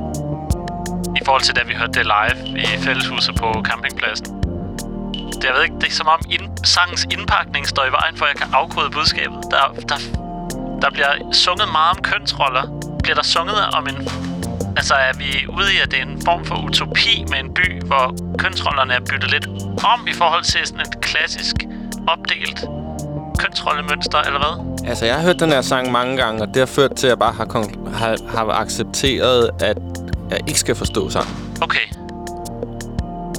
i forhold til, da vi hørte det live i fælleshuset på campingpladsen. Jeg ved ikke, det er som om sangens indpakning står i vejen for, at jeg kan afkode budskabet. Der bliver sunget meget om kønsroller. Bliver der sunget om en... Altså, er vi ude i, at det er en form for utopi med en by, hvor kønsrollerne er byttet lidt om i forhold til sådan et klassisk opdelt kønsrollemønster, eller hvad? Altså, jeg har hørt den her sang mange gange, og det har ført til, at jeg bare har accepteret, at jeg ikke skal forstå sangen. Okay.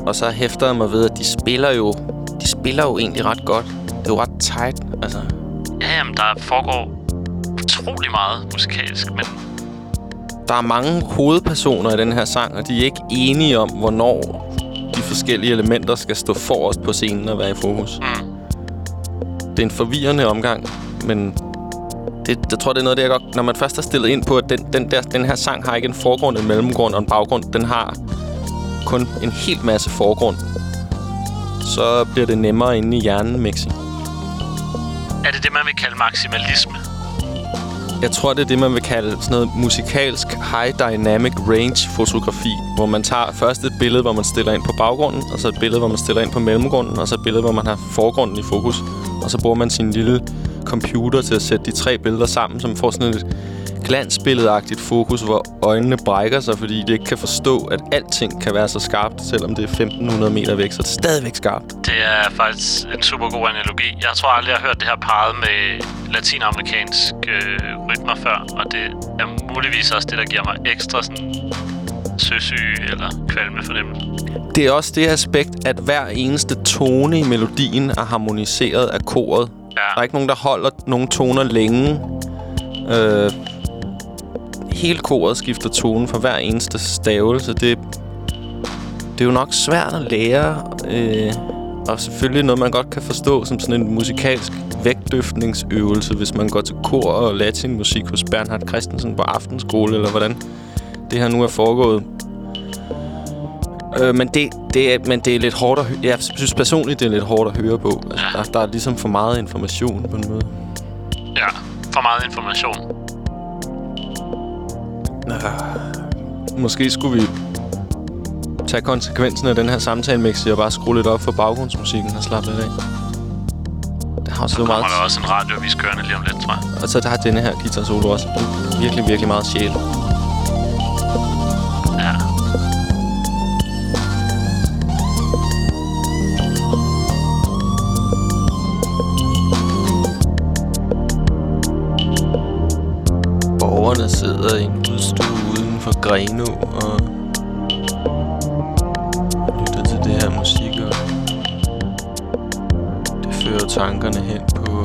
Og så hæfter jeg mig ved, at de spiller jo egentlig ret godt. Det er jo ret tight, altså. Ja, jamen, der foregår utrolig meget musikalsk, men... Der er mange hovedpersoner i den her sang, og de er ikke enige om, hvornår de forskellige elementer skal stå forrest på scenen og være i fokus. Det er en forvirrende omgang, men jeg tror, det er noget, det er godt. Når man først har stillet ind på, at den her sang har ikke en forgrund, en mellemgrund og en baggrund. Den har kun en helt masse forgrund. Så bliver det nemmere inde i hjernen, Mixi. Er det det, man vil kalde maksimalisme? Jeg tror, det er det, man vil kalde sådan noget musikalsk high dynamic range fotografi, hvor man tager først et billede, hvor man stiller ind på baggrunden, og så et billede, hvor man stiller ind på mellemgrunden, og så et billede, hvor man har forgrunden i fokus. Og så bruger man sin lille computer til at sætte de 3 billeder sammen, som får sådan et glansbilledagtigt fokus, hvor øjnene brækker sig, fordi de ikke kan forstå, at alting kan være så skarpt, selvom det er 1500 meter væk, så det er stadigvæk skarpt. Det er faktisk en super god analogi. Jeg tror aldrig, jeg har hørt det her parret med latinamerikansk rytmer før, og det er muligvis også det, der giver mig ekstra sådan søsyge eller kvalme fornemmelse. Det er også det aspekt, at hver eneste tone i melodien er harmoniseret af koret. Ja. Der er ikke nogen, der holder nogle toner længe. Hele koret skifter tone for hver eneste stavelse. Det er jo nok svært at lære, og selvfølgelig noget, man godt kan forstå som sådan en musikalsk vægtløftningsøvelse, hvis man går til kor og latinmusik hos Bernhard Christensen på aftenskole, eller hvordan det her nu er foregået. Men det er lidt hårdt at høre. Jeg synes personligt, det er lidt hårdt at høre på. Altså, der er ligesom for meget information på en måde. Ja, for meget information. Måske skulle vi tage konsekvensen af den her samtale-mixi og bare skrue lidt op for baggrundsmusikken og slappe lidt af. Det har så meget. Der er også en radiovis kørende lige om lidt, tror jeg. Og så der har denne her guitar solo også virkelig, virkelig meget sjæl. Ja. Borgerne sidder i en udstue uden for Grenå og lytter til det her musik, og det fører tankerne hen på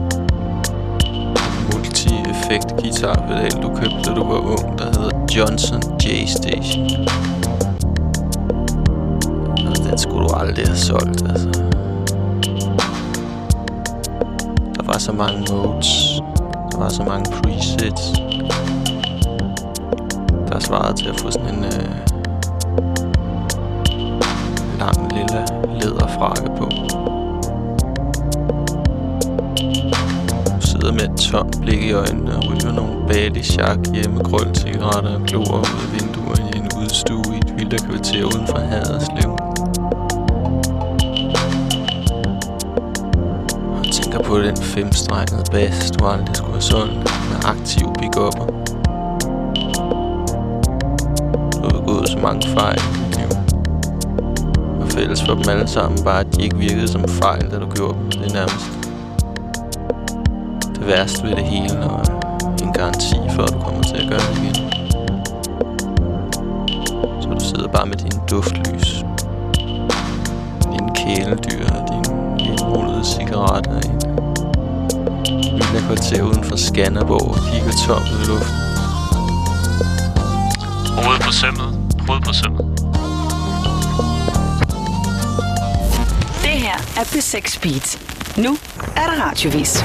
multi-effekt guitarpedal, du købte, da du var ung, der hedder Johnson J-Station. Og den skulle du aldrig have solgt, altså. Der var så mange modes. Der var så mange presets, der svarede til at få sådan en lang lille læderfrakke på. Du sidder med et tomt blik i øjnene og ryger nogle Bali-chak hjemmegrøl-cigaretter og glor ud af vinduer i en udstue i et vildakvarter uden for Haderslev. Tænker på den 5-strengede bass, du aldrig skulle have solgt, med aktiv pick-upper. Du har begået så mange fejl i dit liv. Og fælles for dem alle sammen bare, at de ikke virkede som fejl, da du gjorde dem. Det er nærmest det værste ved det hele, og en garanti for, at du kommer til at gøre det igen. Så du sidder bare med dine duftlys, dine kæledyr og dine hjemrullede cigaretter i en lille kvarter uden for Skanderborg og kigger tomt ud i luften. Hovedet på sømmet. Hovedet på sømmet. Det her er P6 Beat. Nu er der radiovis.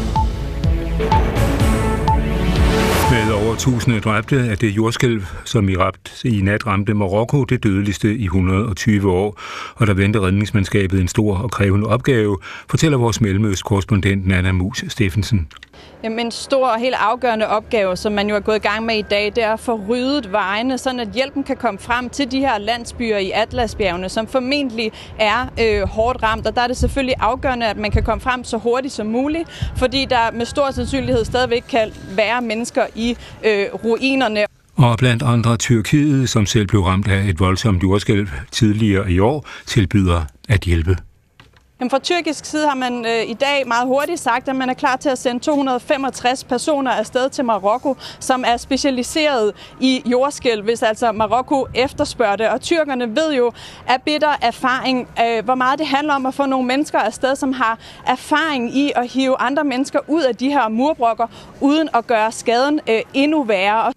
Med over 1000 dræbte er det jordskælv, som i nat ramte Marokko, det dødeligste i 120 år. Og der venter redningsmandskabet en stor og krævende opgave, fortæller vores Mellemøst-korrespondent Nana Mus Steffensen. Jamen, en stor og helt afgørende opgave, som man jo er gået i gang med i dag, det er at få ryddet vejene, sådan at hjælpen kan komme frem til de her landsbyer i Atlasbjergene, som formentlig er hårdt ramt. Og der er det selvfølgelig afgørende, at man kan komme frem så hurtigt som muligt, fordi der med stor sandsynlighed stadigvæk kan være mennesker i ruinerne. Og blandt andre Tyrkiet, som selv blev ramt af et voldsomt jordskælv tidligere i år, tilbyder at hjælpe. Jamen, fra tyrkisk side har man i dag meget hurtigt sagt, at man er klar til at sende 265 personer afsted til Marokko, som er specialiseret i jordskælv, hvis altså Marokko efterspørger det. Og tyrkerne ved jo af bitter erfaring, hvor meget det handler om at få nogle mennesker afsted, som har erfaring i at hive andre mennesker ud af de her murbrokker, uden at gøre skaden endnu værre.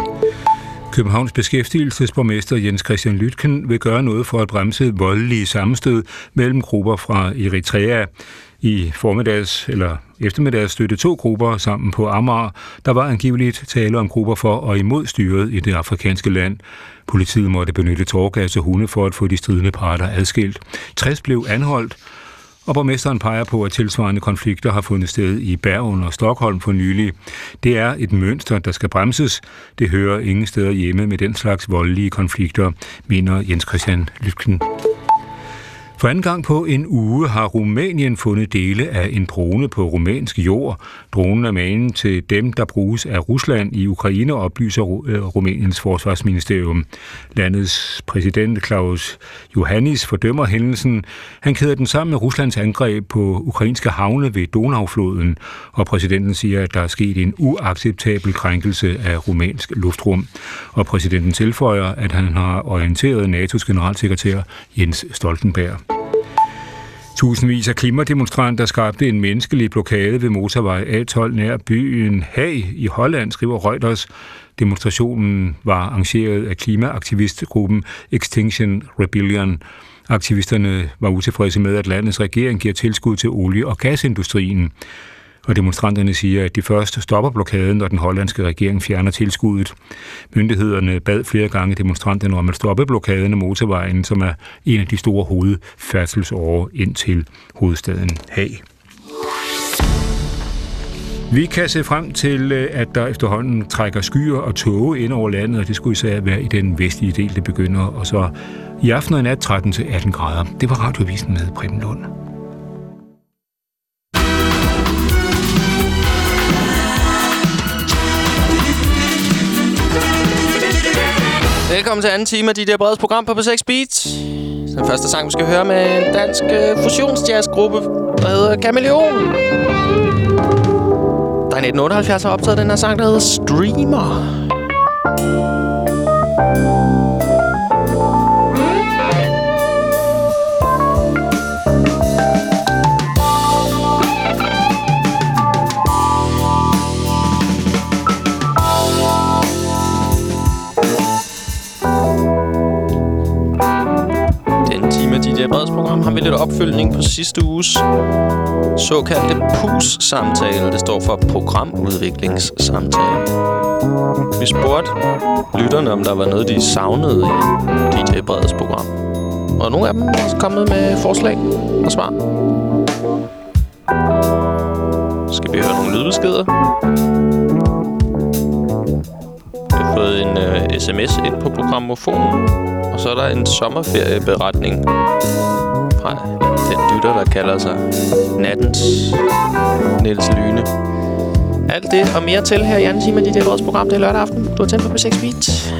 Københavns beskæftigelsesborgmester Jens Christian Lytken vil gøre noget for at bremse voldelige sammenstød mellem grupper fra Eritrea. I eftermiddags stødte 2 grupper sammen på Amager. Der var angiveligt tale om grupper for og imod styret i det afrikanske land. Politiet måtte benytte tåregas og hunde for at få de stridende parter adskilt. 60 blev anholdt, og borgmesteren peger på, at tilsvarende konflikter har fundet sted i Bergen og Stockholm for nylig. Det er et mønster, der skal bremses. Det hører ingen steder hjemme med den slags voldelige konflikter, mener Jens Christian Lytken. For anden gang på en uge har Rumænien fundet dele af en drone på rumænsk jord. Dronen er magen til dem, der bruges af Rusland i Ukraine, oplyser Rumæniens forsvarsministerium. Landets præsident Klaus Iohannis fordømmer hændelsen. Han kæder den sammen med Ruslands angreb på ukrainske havne ved Donaufloden, og præsidenten siger, at der er sket en uacceptabel krænkelse af rumænsk luftrum. Og præsidenten tilføjer, at han har orienteret NATO's generalsekretær Jens Stoltenberg. Tusindvis af klimademonstranter skabte en menneskelig blokade ved motorvej A12 nær byen Haag i Holland, skriver Reuters. Demonstrationen var arrangeret af klimaaktivistgruppen Extinction Rebellion. Aktivisterne var utilfredse med, at landets regering giver tilskud til olie- og gasindustrien. Og demonstranterne siger, at de først stopper blokaden, når den hollandske regering fjerner tilskuddet. Myndighederne bad flere gange demonstranterne om at stoppe blokaden af motorvejen, som er en af de store hovedfærdselsårer ind til hovedstaden Haag. Vi kan se frem til, at der efterhånden trækker skyer og tåge ind over landet, og det skulle især være i den vestlige del, det begynder. Og så i aften og i nat 13-18 grader. Det var Radiovisen med Preben Lund. Velkommen til anden time af DJ Breds program på P6 Beat. Den første sang, vi skal høre med en dansk fusionsjazzgruppe, der hedder Kameleon. Der i 1978 har optaget den her sang, der hedder Streamer. DJ Breds program har vi lidt opfølgning på sidste uges såkaldte PUS-samtale. Det står for programudviklingssamtale. Vi spurgte lytterne, om der var noget, de savnede i DJ Breds program. Og nogle af dem er kommet med forslag og svar. Skal vi høre nogle lydbeskeder? Vi har fået en sms ind på programmofonen. Og så er der en sommerferieberetning fra den lytter, der kalder sig Nattens Niels Lyne. Alt det og mere til her i anden time af DJ Breds program. Det er lørdag aften. Du er tændt på P6 Beat.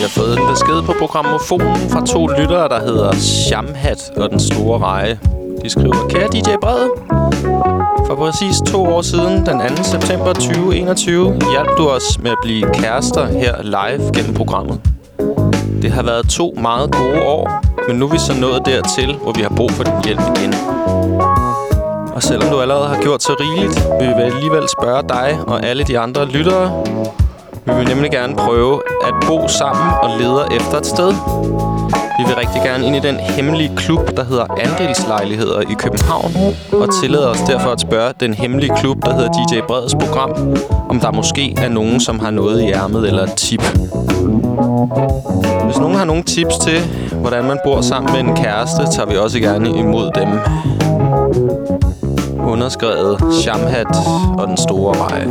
har fået en besked på programmofonen fra 2 lyttere, der hedder Shamhat og Den Store Reje. De skriver: Kære DJ Brede, for præcis 2 år siden, den 2. september 2021, hjalp du os med at blive kærester her live gennem programmet. Det har været 2 meget gode år, men nu er vi så nået dertil, hvor vi har brug for din hjælp igen. Og selvom du allerede har gjort så rigeligt, vil vi alligevel spørge dig og alle de andre lyttere. Vi vil nemlig gerne prøve at bo sammen og lede efter et sted. Vi vil rigtig gerne ind i den hemmelige klub, der hedder Andelslejligheder i København, og tillader os derfor at spørge den hemmelige klub, der hedder DJ Breds program, om der måske er nogen, som har noget i ærmet eller et tip. Hvis nogen har nogle tips til, hvordan man bor sammen med en kæreste, tager vi også gerne imod dem. Underskrevet Shamhat og Den Store Reje.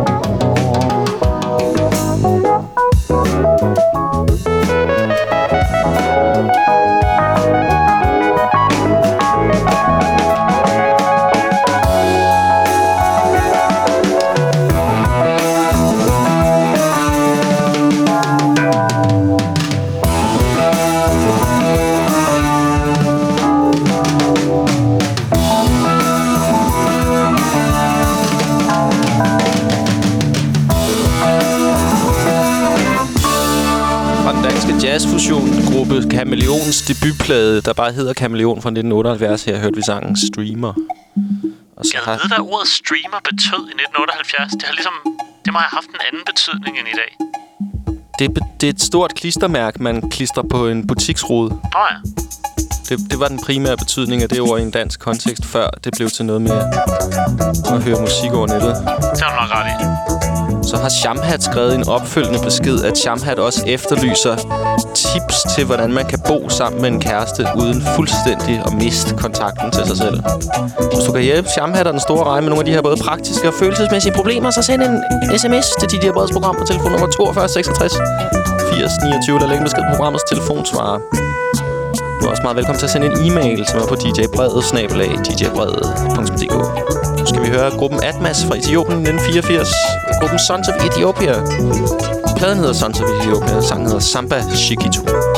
Jazzfusion-gruppe Kameleons debutplade, der bare hedder Kameleon fra 1978. Her hørte vi sangen Streamer. Og så jeg ved, at ordet streamer betød i 1978. Det må have haft en anden betydning end i dag. Det er et stort klistermærke, man klistrer på en butiksrude. Ja. Det var den primære betydning af det ord i en dansk kontekst, før det blev til noget med at høre musik over nettet. Det har du nok ret i. Så har Shamhat skrevet en opfølgende besked, at Shamhat også efterlyser tips til, hvordan man kan bo sammen med en kæreste uden fuldstændig at miste kontakten til sig selv. Hvis du kan hjælpe Shamhat og Den Store Reje med nogle af de her både praktiske og følelsesmæssige problemer, så send en sms til DJ Breds program på telefonnummer 42 66 80 29, der lægger besked på programmets telefonsvarer. Du er også meget velkommen til at sende en e-mail, som er på djbrede@djbrede.dk. Nu skal vi høre gruppen Atmas fra Etiopien 1984. Gruppen Sons of Ethiopia. Pladen hedder Sons of Ethiopia, og sangen hedder Samba Shikitu.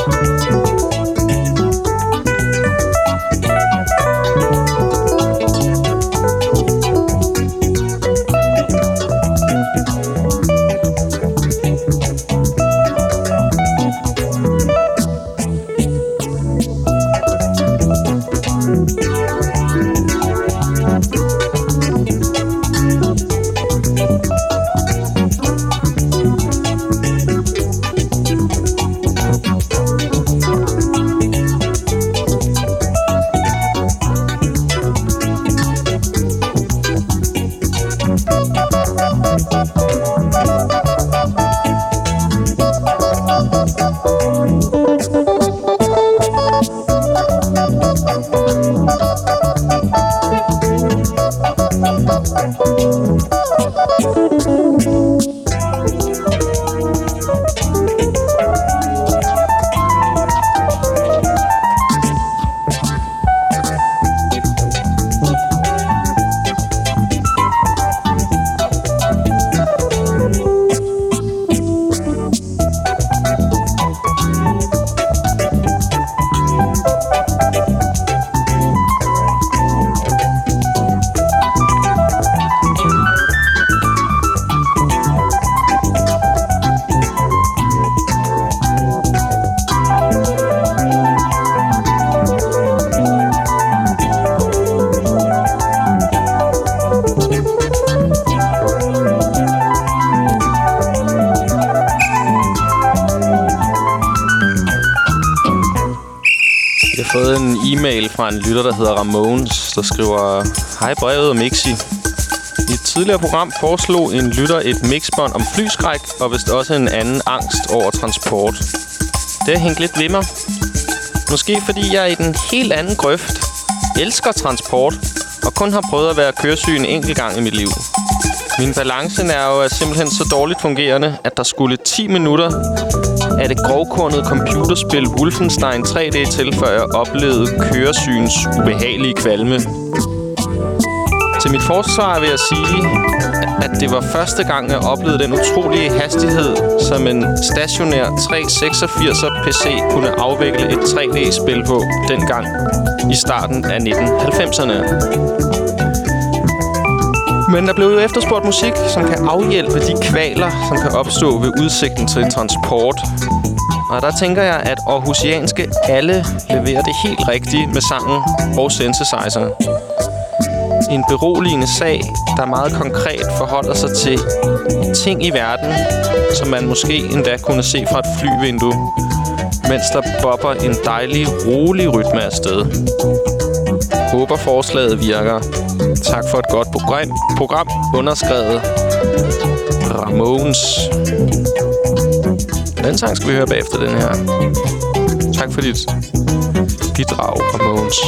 Fra en lytter, der hedder Ramones, der skriver: Hej Brevet og Mixi. I et tidligere program foreslog en lytter et mixbånd om flyskræk, og vist også en anden angst over transport. Det har hængt lidt ved mig. Måske fordi jeg i den helt anden grøft elsker transport, og kun har prøvet at være køresyg en enkelt gang i mit liv. Min balancenerve er simpelthen så dårligt fungerende, at der skulle 10 minutter af det grovkornede computerspil Wolfenstein 3D til, før jeg oplevede køresyns ubehagelige kvalme. Til mit forsvar vil jeg sige, at det var første gang, jeg oplevede den utrolige hastighed, som en stationær 386'er PC kunne afvikle et 3D-spil på dengang i starten af 1990'erne. Men der blev jo efterspurgt musik, som kan afhjælpe de kvaler, som kan opstå ved udsigten til transport. Og der tænker jeg, at aarhusianske alle leverer det helt rigtige med sangen og synthesizer. En beroligende sag, der meget konkret forholder sig til ting i verden, som man måske endda kunne se fra et flyvindue, mens der bobber en dejlig, rolig rytme afsted. Håber forslaget virker. Tak for et godt program. Underskrevet Ramones. Den sang skal vi høre bagefter den her. Tak for dit bidrag, Ramones.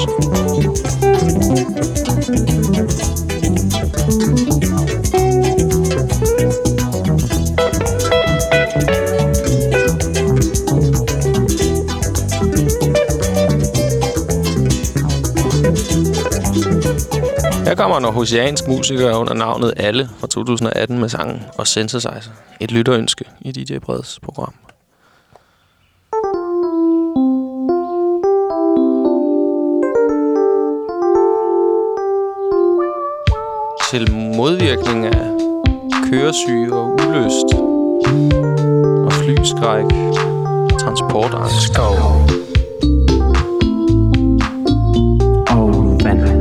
Her kommer en aarhusiansk musiker under navnet Alle fra 2018 med sangen og synthesizer. Et lytterønske i DJ Breds program. Til modvirkning af køresyge og ulyst og flyskræk og transportangst. Og vand.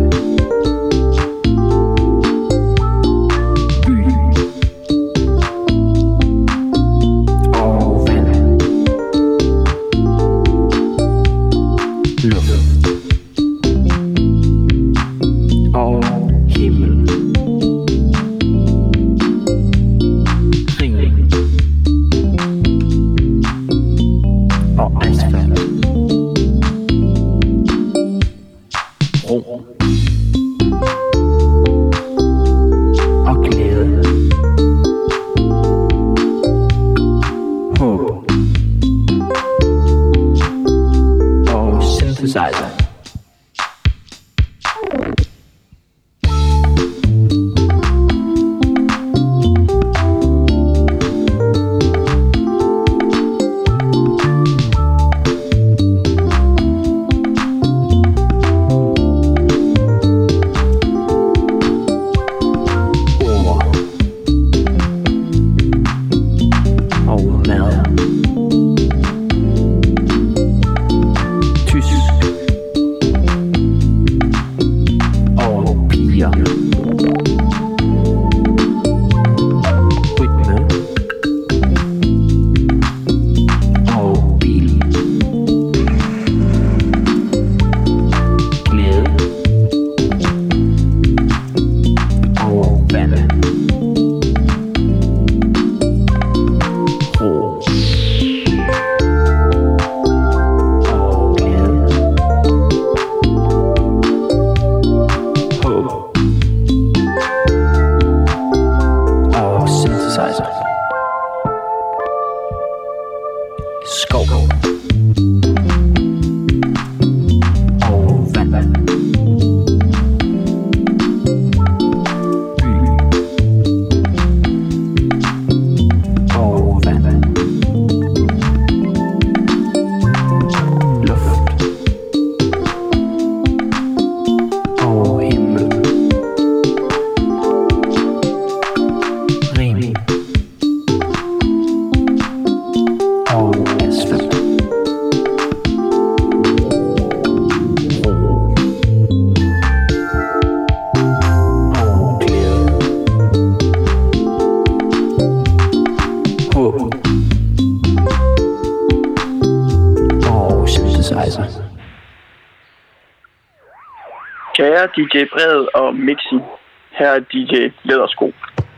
Kære DJ Bred og Mixi, her er DJ Lædersko.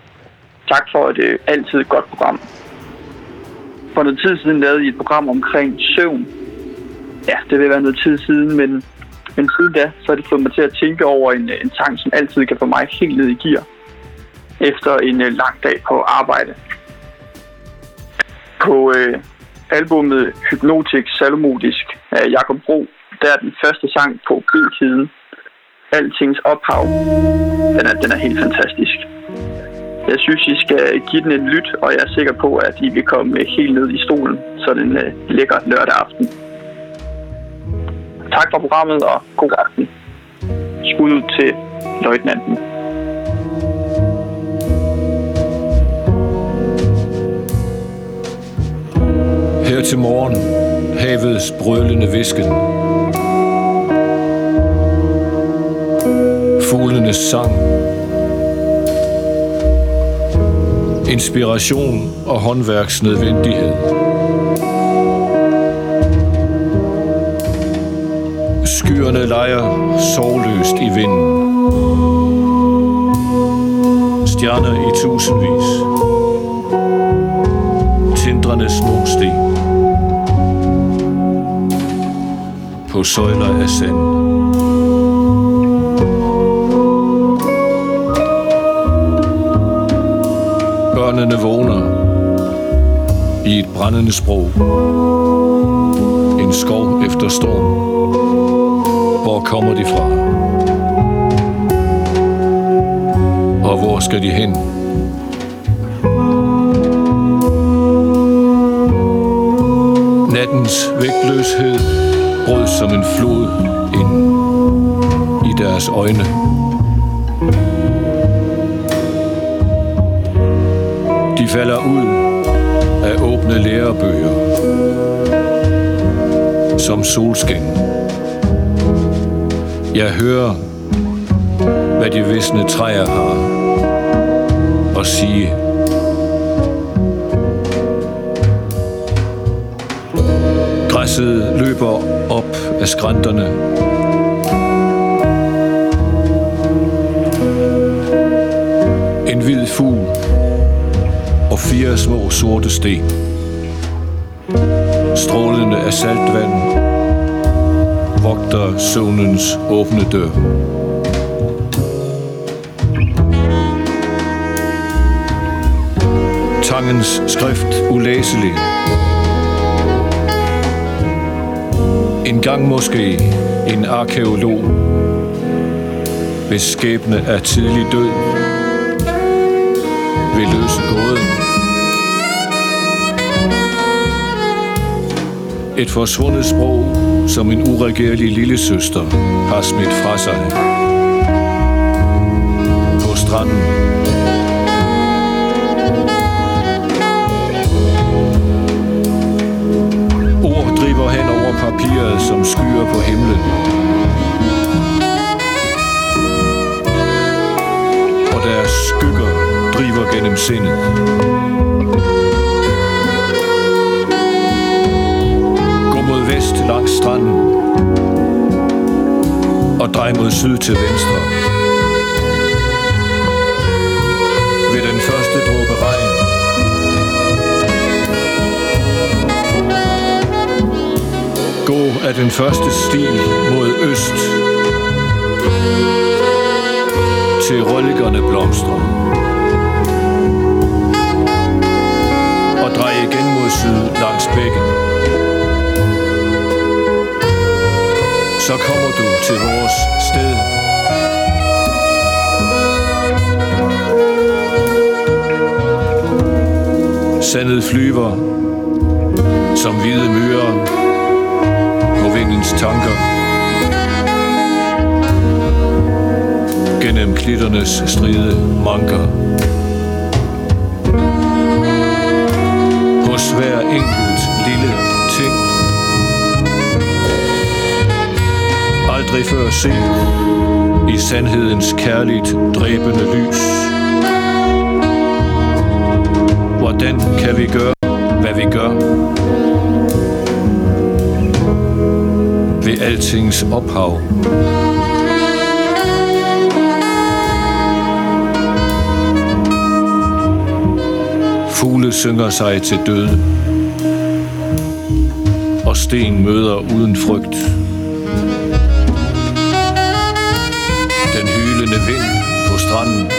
Tak for et altid godt program. For noget tid siden lavede I et program omkring søvn. Ja, det vil være noget tid siden, men siden da, så har det fået mig til at tænke over en sang, som altid kan få mig helt ned i gear efter en lang dag på arbejde. På albumet Hypnotic Salomodisk af Jakob Bro, der er den første sang på B-siden, Altings ophav. Den er helt fantastisk. Jeg synes, I skal give den et lyt, og jeg er sikker på, at I vil komme helt ned i stolen sådan en lækker lørdag aften. Tak for programmet, og god aften. Skud ud til løjtnanten. Her til morgen, havets brølende hvisken. Fuglenes sang. Inspiration og håndværksnødvendighed. Skyerne leger sorgløst i vinden. Stjerner i tusindvis. Tindrende små sten. På søjler af sand. Børnene vågner i et brændende sprog. En skov efter storm. Hvor kommer de fra? Og hvor skal de hen? Nattens vægtløshed brød som en flod ind i deres øjne. De falder ud af åbne lærebøger som solskin. Jeg hører, hvad de visne træer har at sige. Græsset løber op af skrænterne. En hvid fugl og 4 små sorte sten. Strålende af saltvand vogter søvnens åbne dør. Tangens skrift ulæselig. En gang måske en arkæolog, hvis skæbne er tidlig død, vil løse gåden. Et forsvundet sprog, som en uregerlig lillesøster har smidt fra sig. På stranden. Ord driver hen over papiret som skyer på himlen. Og deres skygger driver gennem sindet. Gå mod vest langs stranden og drej mod syd til venstre. Ved den første dråbe regn gå af den første sti mod øst til rølligerne blomstrer og drej igen mod syd langs bækken. Så kommer du til vores sted. Sandet flyver som hvide myrer på vindens tanker. Gennem klitternes stride manker. Hos hver enkelt lille ting. Aldrig før set i sandhedens kærligt dræbende lys. Hvordan kan vi gøre, hvad vi gør? Ved altings ophav. Fugle synger sig til døde, og sten møder uden frygt. Den hylende vind på stranden.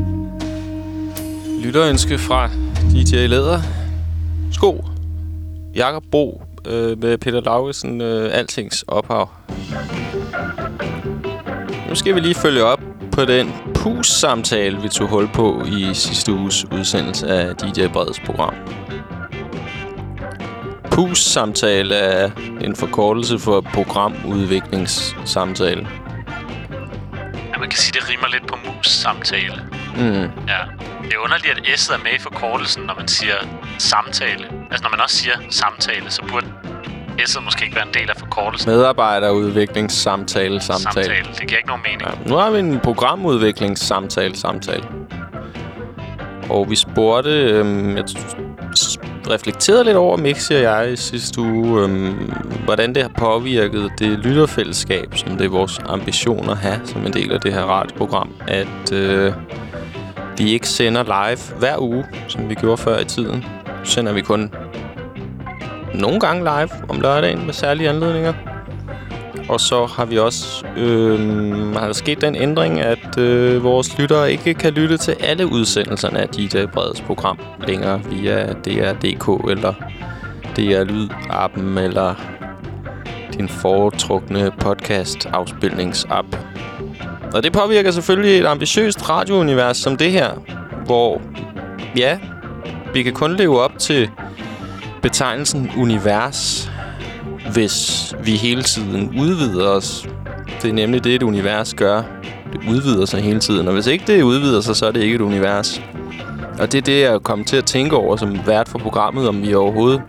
Lytterønske fra DJ Læder. Sko. Jakob Bro med Peter Laugesen, Altings ophav. Nu skal vi lige følge op på den pus-samtale, vi tog hul på i sidste uges udsendelse af DJ Breds program. PUS-samtale er en forkortelse for programudviklingssamtale. Ja, man kan sige, det rimer lidt på mus-samtale. Ja. Det er underligt, at S'et er med i forkortelsen, når man siger samtale. Altså, når man også siger samtale, så burde S'et måske ikke være en del af forkortelsen. Medarbejderudviklingssamtale. Det giver ikke nogen mening. Ja, nu har vi en programudviklingssamtale. Og vi spurgte... jeg reflekterede lidt over, Mixi og jeg i sidste uge, hvordan det har påvirket det lytterfællesskab, som det er vores ambition at have som en del af det her radioprogram, at vi ikke sender live hver uge, som vi gjorde før i tiden. Så sender vi kun nogle gange live om lørdagen med særlige anledninger. Og så har vi også har der sket den ændring, at vores lyttere ikke kan lytte til alle udsendelserne af DJ Breds program længere via DR.dk eller DR Lyd-appen eller din foretrukne podcast-afspilningsapp. Og det påvirker selvfølgelig et ambitiøst radiounivers som det her, hvor ja, vi kan kun leve op til betegnelsen univers, hvis vi hele tiden udvider os. Det er nemlig det, et univers gør. Det udvider sig hele tiden. Og hvis ikke det udvider sig, så er det ikke et univers. Og det er det, jeg er kommet til at tænke over som vært for programmet, om vi overhovedet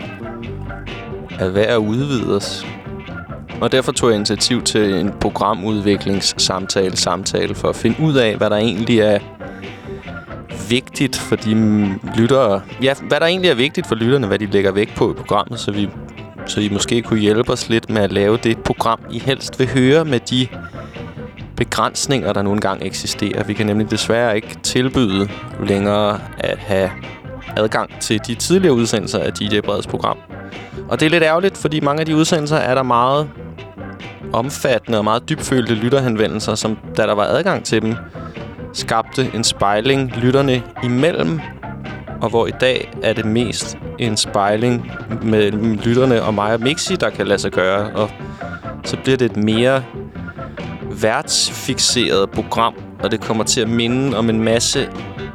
er værd at udvide os. Og derfor tog jeg initiativ til en programudviklingssamtale for at finde ud af, hvad der egentlig er vigtigt for de lyttere. Ja, hvad der egentlig er vigtigt for lytterne, hvad de lægger vægt på i programmet, så I måske kunne hjælpe os lidt med at lave det program, I helst vil høre med de begrænsninger, der nogle gange eksisterer. Vi kan nemlig desværre ikke tilbyde længere at have adgang til de tidligere udsendelser af DJ Breds program. Og det er lidt ærgerligt, fordi mange af de udsendelser er der meget omfattende og meget dybfølte lytterhenvendelser, som da der var adgang til dem, skabte en spejling lytterne imellem. Og hvor i dag er det mest en spejling mellem lytterne og mig og Mixi, der kan lade sig gøre. Og så bliver det et mere værtsfixeret program, og det kommer til at minde om en masse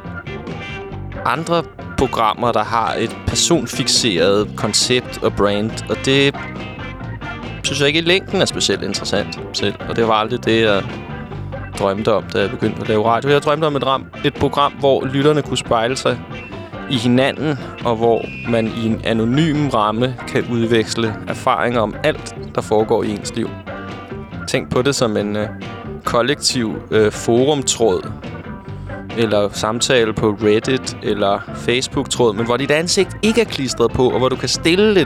andre programmer, der har et personfixeret koncept og brand. Og det synes jeg ikke i længden er specielt interessant selv. Og det var aldrig det, jeg drømte om, da jeg begyndte at lave radio. Jeg drømte om et program, hvor lytterne kunne spejle sig i hinanden, og hvor man i en anonym ramme kan udveksle erfaringer om alt, der foregår i ens liv. Tænk på det som en kollektiv forumtråd, eller samtale på Reddit, eller Facebook-tråd, men hvor dit ansigt ikke er klistret på, og hvor du kan stille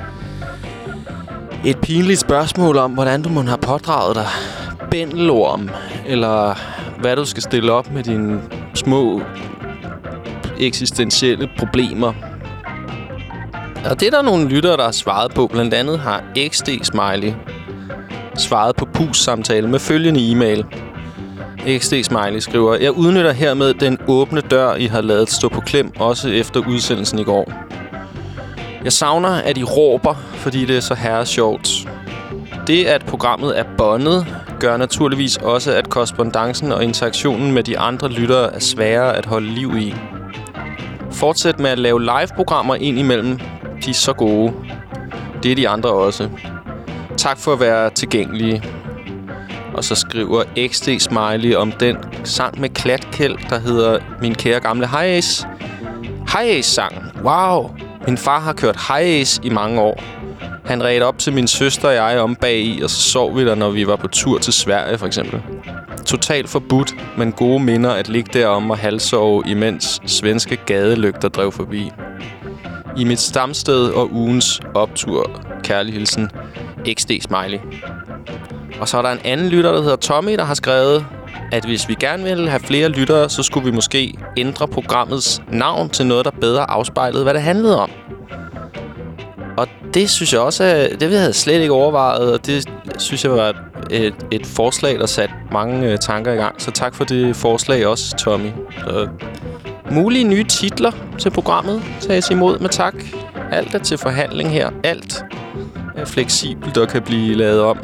et pinligt spørgsmål om, hvordan du må have pådraget dig bændelorm, eller hvad du skal stille op med dine små eksistentielle problemer. Og det er der nogle lyttere, der har svaret på. Blandt andet har XD Smiley svaret på PUS-samtale med følgende e-mail. XD Smiley skriver: Jeg udnytter hermed den åbne dør, I har ladet stå på klem, også efter udsendelsen i går. Jeg savner, at I råber, fordi det er så herresjovt. Det, at programmet er båndet, gør naturligvis også, at korrespondancen og interaktionen med de andre lyttere er sværere at holde liv i. Fortsæt med at lave live-programmer ind imellem. De er så gode. Det er de andre også. Tak for at være tilgængelige. Og så skriver XD Smiley om den sang med klatkæld, der hedder Min kære gamle High Ace. High Ace-sang. Wow! Min far har kørt High Ace i mange år. Han redte op til min søster og jeg om bagi, og så sov vi der, når vi var på tur til Sverige, for eksempel. Totalt forbudt, men gode minder at ligge derom og halvsove, imens svenske gadelygter drev forbi. I mit stamsted og ugens optur. Kærlig hilsen, XD Smiley. Og så er der en anden lytter, der hedder Tommy, der har skrevet, at hvis vi gerne ville have flere lyttere, så skulle vi måske ændre programmets navn til noget, der bedre afspejlede, hvad det handlede om. Og det synes jeg også, det vi havde slet ikke overvejet, og det synes jeg var et forslag, der satte mange tanker i gang. Så tak for det forslag også, Tommy. Så mulige nye titler til programmet tages imod med tak. Alt er til forhandling her. Alt er fleksibelt og kan blive lavet om.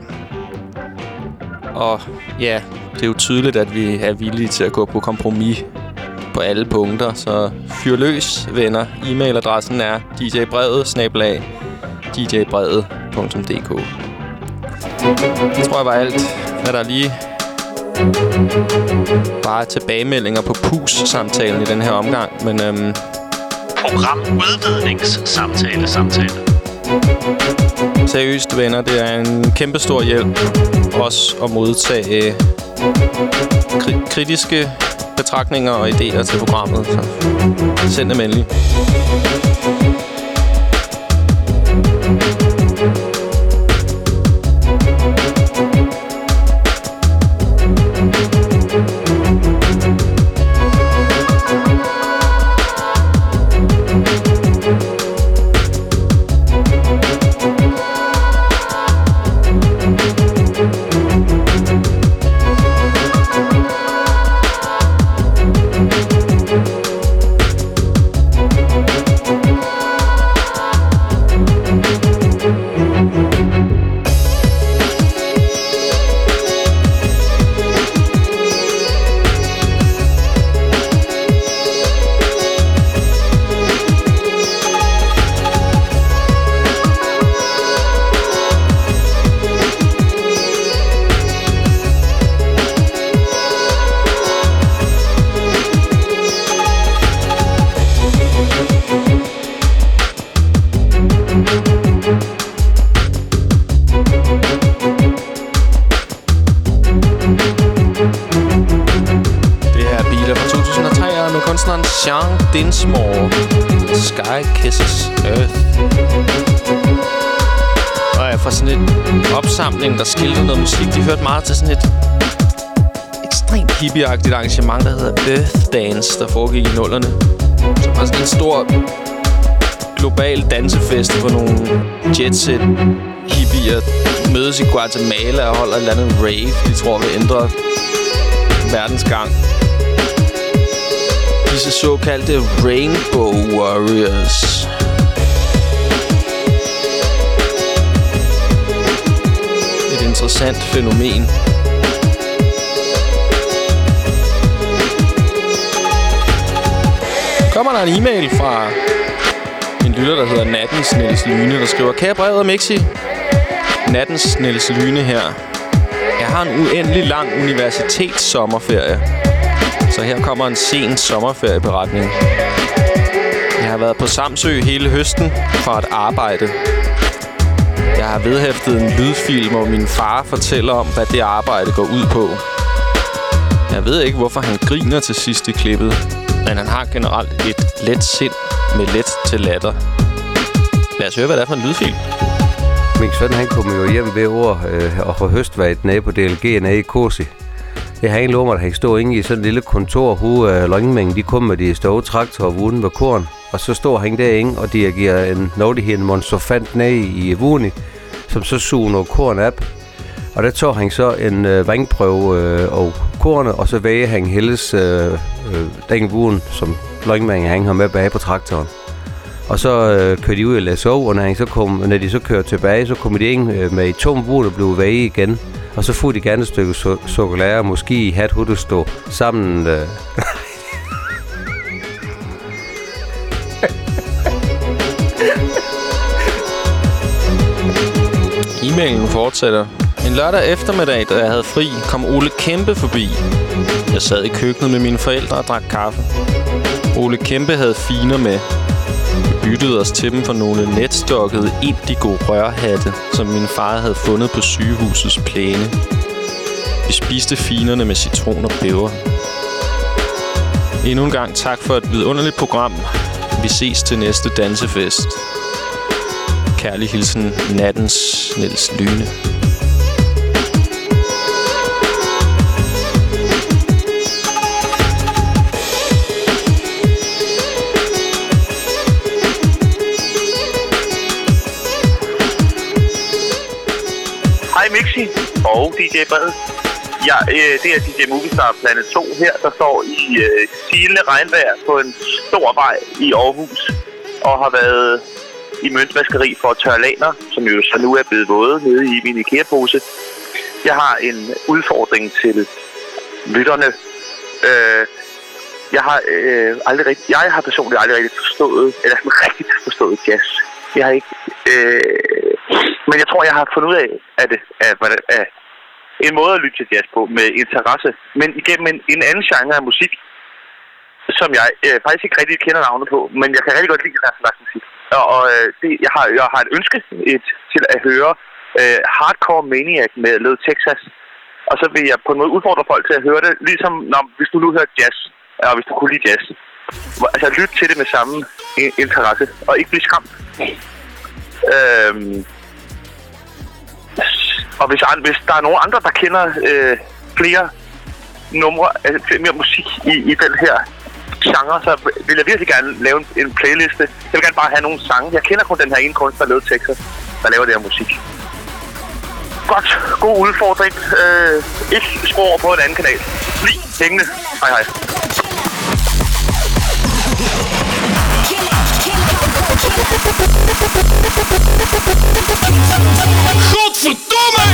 Og ja, det er jo tydeligt, at vi er villige til at gå på kompromis på alle punkter. Så fyr løs, venner. E-mailadressen er djbrevet@djbrevet.dk. Det tror jeg var alt, hvad der lige bare tilbagemeldinger på PUS-samtalen i den her omgang. Men programudvidningssamtale. Seriøst, venner, det er en kæmpe stor hjælp også at modtage kritiske betragtninger og idéer til programmet. Så send dem endelig. Dinsmore, Sky Kisses Earth. Og jeg fra sådan et opsamling, der skildrer noget musik. De hørte meget til sådan et ekstremt hippieagtigt arrangement, der hedder Earth Dance, der foregik i 00'erne. Som var sådan en stor global dansefest, hvor nogle jetset hippier mødes i Guatemala og holder et eller andet rave, de tror vil ændre verdens gang. Disse såkaldte Rainbow Warriors. Et interessant fænomen. Kommer der en e-mail fra en lytter, der hedder Nattens Niels Lyne, der skriver: Kære brevet og Mixi, Nattens Niels Lyne her. Jeg har en uendelig lang universitetssommerferie. Så her kommer en sen sommerferieberetning. Jeg har været på Samsø hele høsten for at arbejde. Jeg har vedhæftet en lydfilm, hvor min far fortæller om, hvad det arbejde går ud på. Jeg ved ikke, hvorfor han griner til sidst i klippet, men han har generelt et let sind med let til latter. Lad os høre, hvad det er for en lydfilm. Min søn, han kom jo hjem ved ord og få høstvægt nede på DLG nede i Kosi. Det har en lommer, der har stået inde i sådan et lille kontor, Løgnemængden, de kom med de store traktorer vuden ved korn. Og så står han derinde og dirigerer en nådighed, en monsofant ned i vuni, som så suger noget korn op. Og der tog han så en vandprøve og kornet, og så væger han helles den vuden, som Løgnemængden han har med bag på traktoren. Og så kører de ud og læser over, og når de så kører tilbage, så kommer de ind med i tom vun og bliver væget igen. Og så får de gerne et stykke chokolade, måske i hat, hvor du står sammen. E-mailen fortsætter. En lørdag eftermiddag, da jeg havde fri, kom Ole Kæmpe forbi. Jeg sad i køkkenet med mine forældre og drak kaffe. Ole Kæmpe havde finer med. Vi byttede os til dem for nogle netstokkede indigo-rørhatte, som min far havde fundet på sygehusets plæne. Vi spiste finerne med citron og peber. Endnu en gang tak for et vidunderligt program. Vi ses til næste dansefest. Kærlig hilsen, Nattens Niels Lyne. Hej Mixi og DJ Brevet. Ja, det er DJ Movistar Planet 2 her, der står i silende regnvejr på en stor vej i Aarhus og har været i møntvaskeri for tørlaner, som jo så nu er blevet våde nede i min IKEA-pose. Jeg har en udfordring til lytterne. Jeg har personligt aldrig rigtig forstået jazz. Jeg har ikke... men jeg tror, jeg har fundet ud af det. Af en måde at lytte til jazz på med interesse. Men igennem en anden genre af musik, som jeg faktisk ikke rigtig kender navnet på, men jeg kan rigtig godt lide den her slags musik. Jeg har et ønske til at høre Hardcore Maniac med Little Texas. Og så vil jeg på en måde udfordre folk til at høre det, ligesom hvis du nu hører jazz, og hvis du kunne lide jazz. Altså lyt til det med samme interesse, og ikke blive skræmt. Og hvis der er nogen andre, der kender flere numre, mere musik i den her genre, så vil jeg virkelig gerne lave en playliste. Jeg vil gerne bare have nogle sange. Jeg kender kun den her ene kunstner, Little Texas, der laver det her musik. Godt. God udfordring. Ikke skru over på en anden kanal. Bliv hængende. Hej hej. Godverdomme!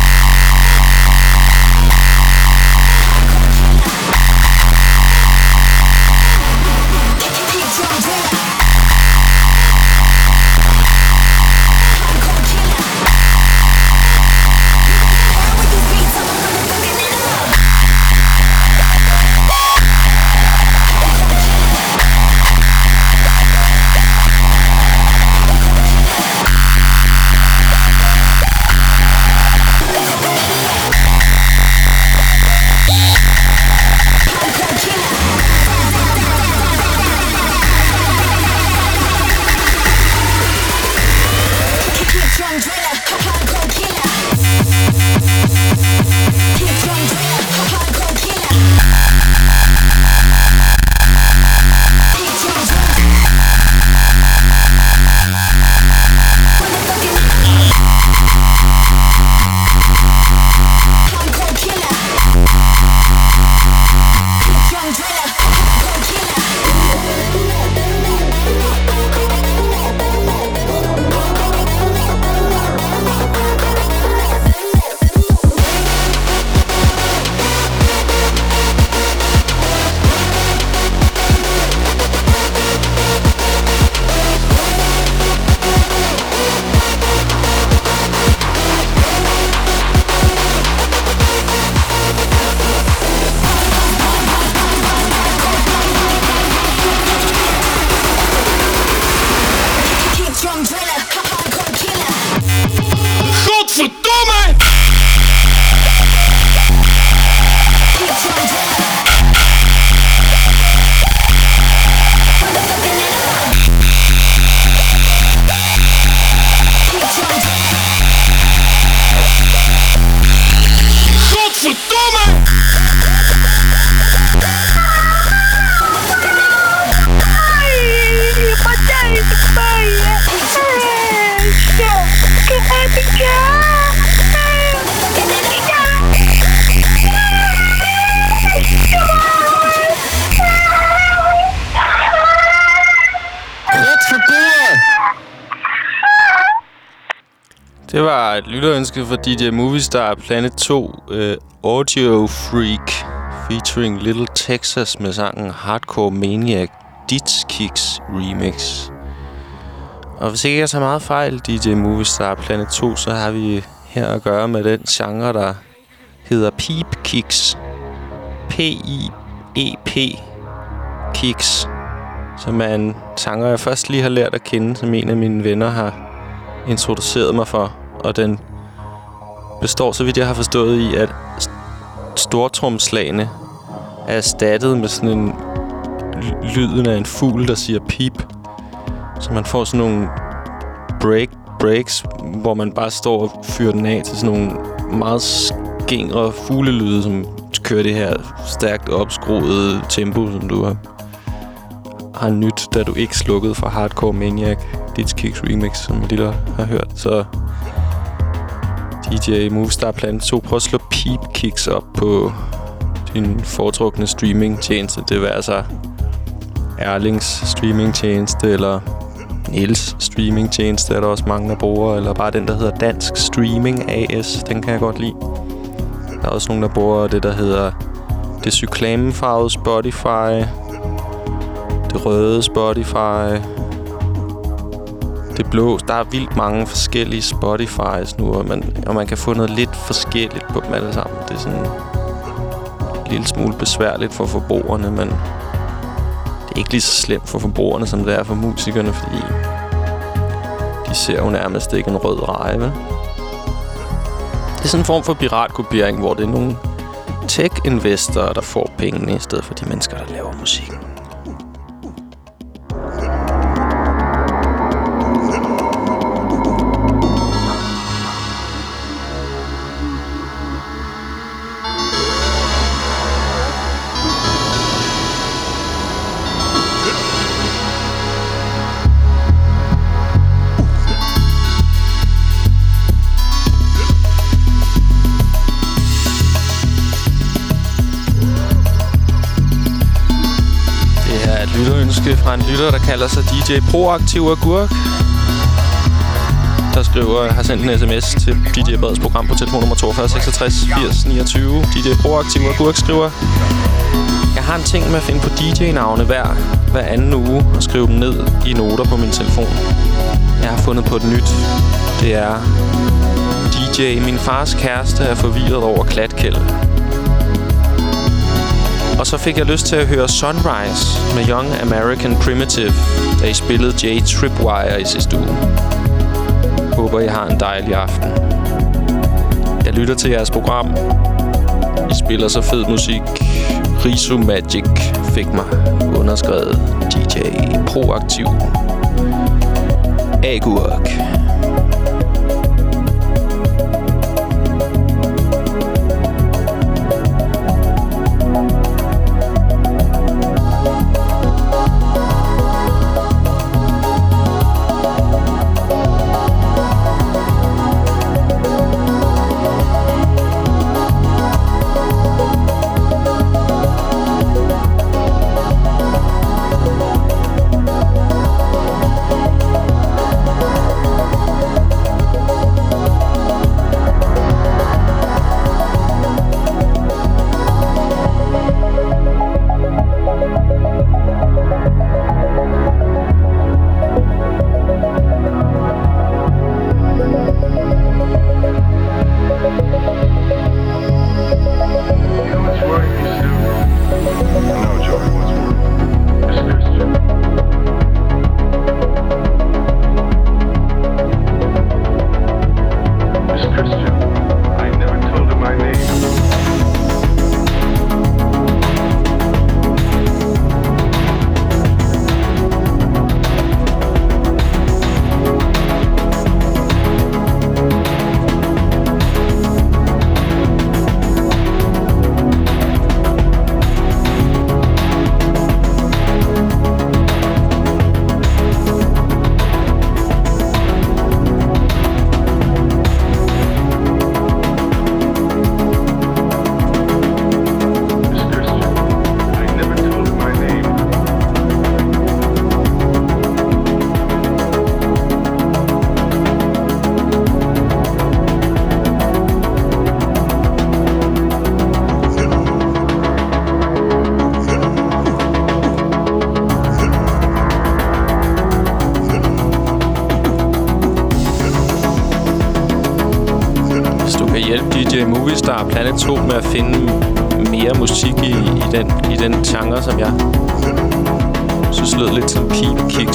Det var et lytterønske for DJ Movistar Planet 2 Audio Freak featuring Little Texas med sangen Hardcore Maniac Ditch Kicks Remix. Og hvis ikke jeg tager meget fejl, DJ Movistar Planet 2, så har vi her at gøre med den genre, der hedder Peep Kicks. P-I-E-P Kicks. Som er en genre, jeg først lige har lært at kende, som en af mine venner har introduceret mig for. Og den består, så vidt jeg har forstået, i, at stortromslagene er erstattet med sådan en lyden af en fugl, der siger pip. Så man får sådan nogle breaks, hvor man bare står og fyrer den af til sådan nogle meget skingre fuglelyde, som kører det her stærkt opskruede tempo, som du har nyt, da du ikke slukkede for Hardcore Maniac Ditch Kicks Remix, som jeg lige har hørt. Så DJ Movistar Planet 2, prøv at slå Peep Kicks op på din foretrukne streamingtjeneste. Det vil altså Erlings streamingtjeneste, eller Niels streamingtjeneste er der også mange, der bruger. Eller bare den, der hedder Dansk Streaming AS. Den kan jeg godt lide. Der er også nogen, der bruger det, der hedder det cyklamefarvede Spotify. Det røde Spotify. Det blå. Der er vildt mange forskellige Spotifys nu, og man kan få noget lidt forskelligt på dem alle sammen. Det er sådan en lille smule besværligt for forbrugerne, men det er ikke lige så slemt for forbrugerne, som det er for musikerne, fordi de ser jo nærmest ikke en rød reje, vel? Det er sådan en form for piratkopiering, hvor det er nogle tech-investorer, der får pengene i stedet for de mennesker, der laver musikken. Fra en lytter, der kalder sig DJ Proaktiv Agurk, der har sendt en sms til DJ Breds program på telefonnummer 42 66 80 29. DJ Proaktiv Agurk skriver: Jeg har en ting med at finde på DJ-navne hver anden uge og skrive dem ned i noter på min telefon. Jeg har fundet på et nyt. Det er DJ Min fars kæreste er forvirret over klatkæld. Og så fik jeg lyst til at høre Sunrise med Young American Primitive, da I spillede Jay Tripwire i sidste uge. Håber, I har en dejlig aften. Jeg lytter til jeres program. I spiller så fed musik. Riso Magic fik mig underskrevet DJ Proaktiv Agurk. Movistar Planet 2 med at finde mere musik i den genre, som jeg synes lød lidt som Peep Kicks,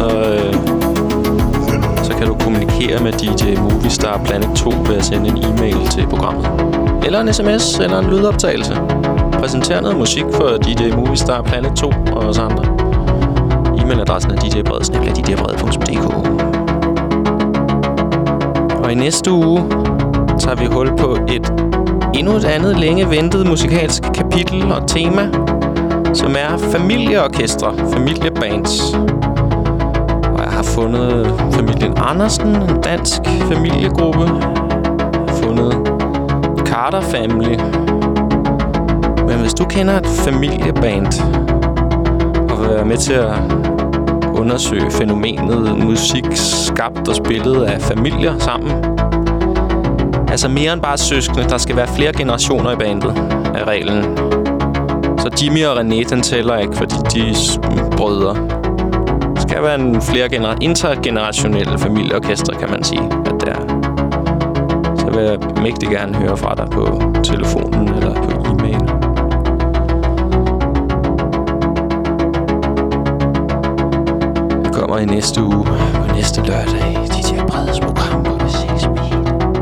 så kan du kommunikere med DJ Movistar Planet 2 ved at sende en e-mail til programmet. Eller en sms, eller en lydoptagelse. Præsenter noget musik for DJ Movistar Planet 2 og os andre. E-mailadressen er djbred@djbred.dk. Og i næste uge tager vi hul på endnu et andet længe ventet musikalsk kapitel og tema, som er familieorkestre, familiebands. Og jeg har fundet familien Andersen, en dansk familiegruppe. Jeg har fundet Carter Family. Men hvis du kender et familieband og vil være med til at undersøge fænomenet musik skabt og spillet af familier sammen. Altså mere end bare søskende. Der skal være flere generationer i bandet af reglen. Så Jimmy og René, den tæller ikke, fordi de er brødre. Det skal være en flere intergenerationelle familieorkester, kan man sige, at det er. Så vil jeg mægtig gerne høre fra dig på telefonen eller på e-mail. Det kommer i næste uge, på næste lørdag, DJ Breds program på B6 Beat.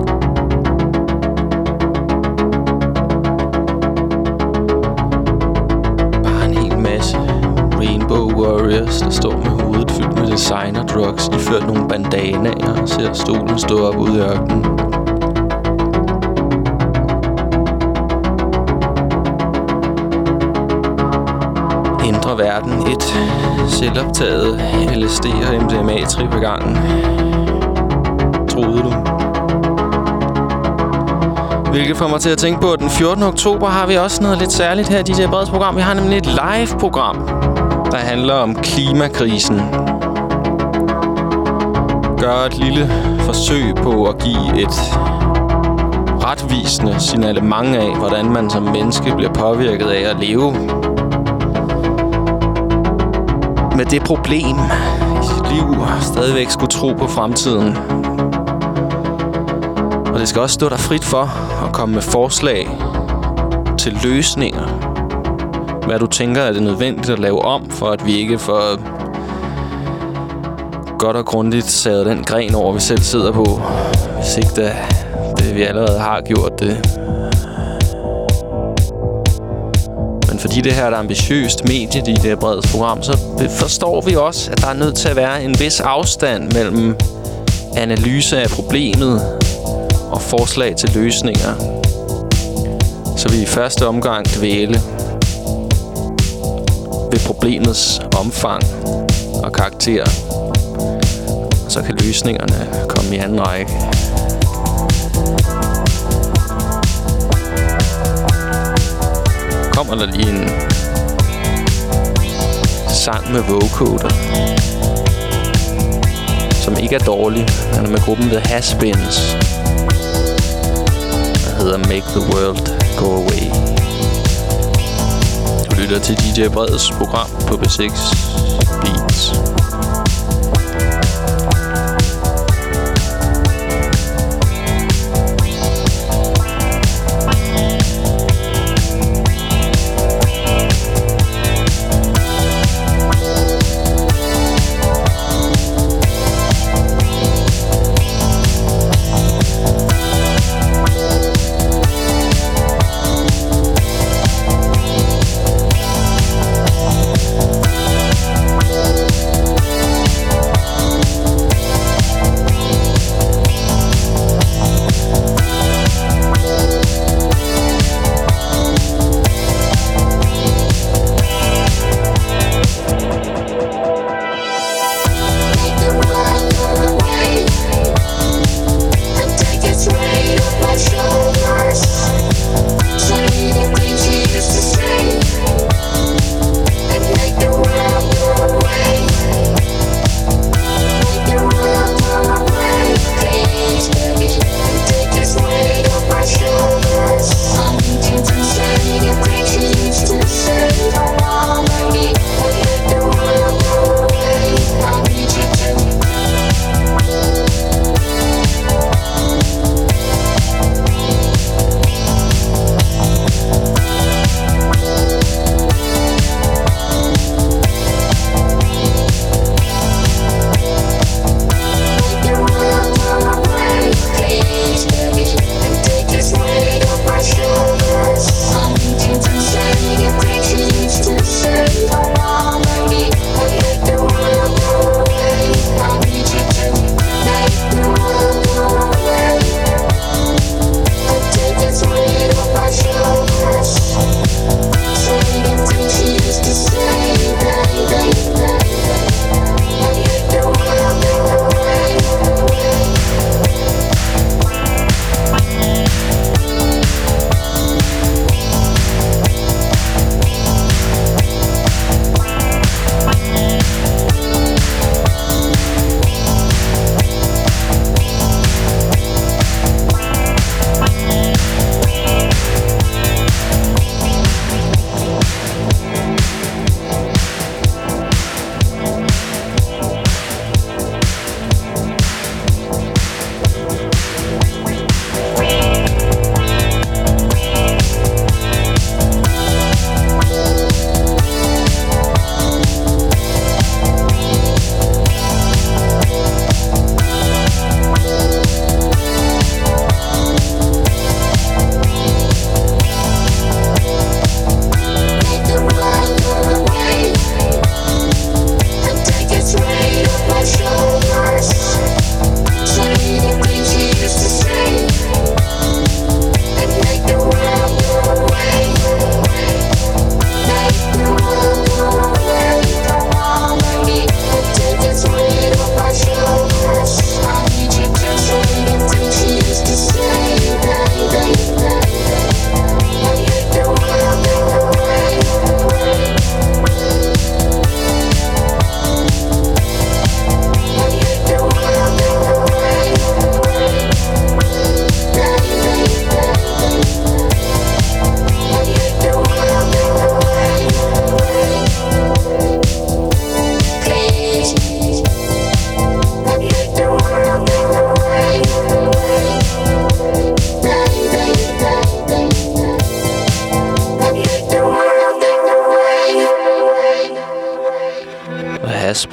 Bare en hel masse Rainbow Warriors, der står med hovedet fyldt med designer drugs, iført nogle bandanaer og ser stolen stå op ude i ørkenen. Indre verden, et selvoptaget LSD og MDMA-trip i gangen. Troede du? Hvilket får mig til at tænke på, at den 14. oktober har vi også noget lidt særligt her i DJ Breds program. Vi har nemlig et live-program, der handler om klimakrisen. Gør et lille forsøg på at give et retvisende signalement af, hvordan man som menneske bliver påvirket af at leve med det problem i sit liv, stadigvæk skulle tro på fremtiden. Og det skal også stå dig frit for at komme med forslag til løsninger. Hvad du tænker, er det nødvendigt at lave om, for at vi ikke får godt og grundigt savet den gren over, vi selv sidder på. Hvis ikke det vi allerede har gjort det. Men fordi det her er et ambitiøst medie i det Breds program, så forstår vi også, at der er nødt til at være en vis afstand mellem analyse af problemet og forslag til løsninger. Så vi i første omgang dvæle ved problemets omfang og karakter. Og så kan løsningerne komme i anden række. Kommer der lige en sang med vocoder, som ikke er dårlig. Han er med gruppen The Has-Beens, der hedder Make the World Go Away. Du lytter til DJ Breds program på B6 Beats.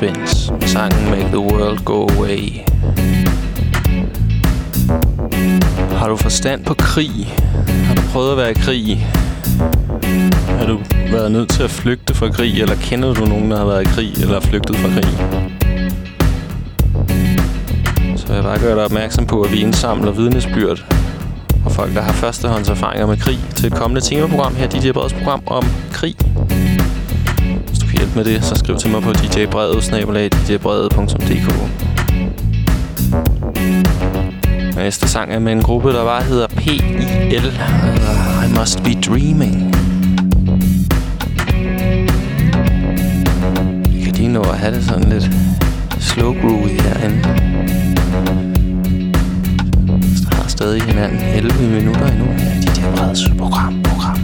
Spins. Sangen Make the World Go Away. Har du forstand på krig? Har du prøvet at være i krig? Har du været nødt til at flygte fra krig? Eller kender du nogen, der har været i krig eller flygtet fra krig? Så jeg vil bare gøre dig opmærksom på, at vi indsamler vidnesbyrd og folk, der har førstehåndserfaringer med krig, til et kommende temaprogram her, DJ Breds program om krig. Hvis du kan hjælpe med det, så skriv til mig på djbredet@djbredet.dk. Næste sang er med en gruppe, der bare hedder PIL. I Must Be Dreaming. Vi kan lige nå at have det sådan lidt slow groovy herinde. Så har stadig hinanden 11 minutter endnu her i DJ Breds program.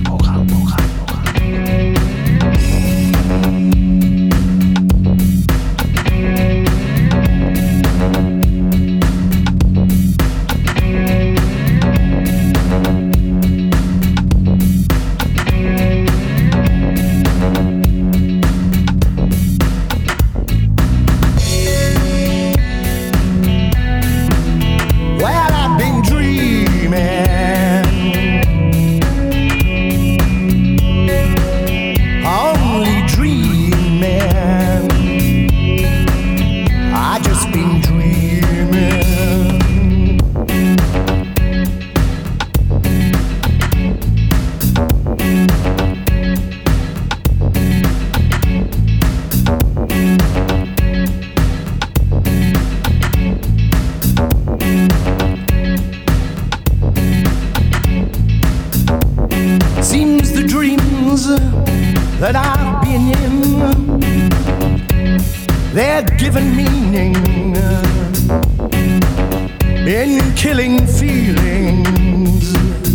that I've been in, they're given meaning in killing feelings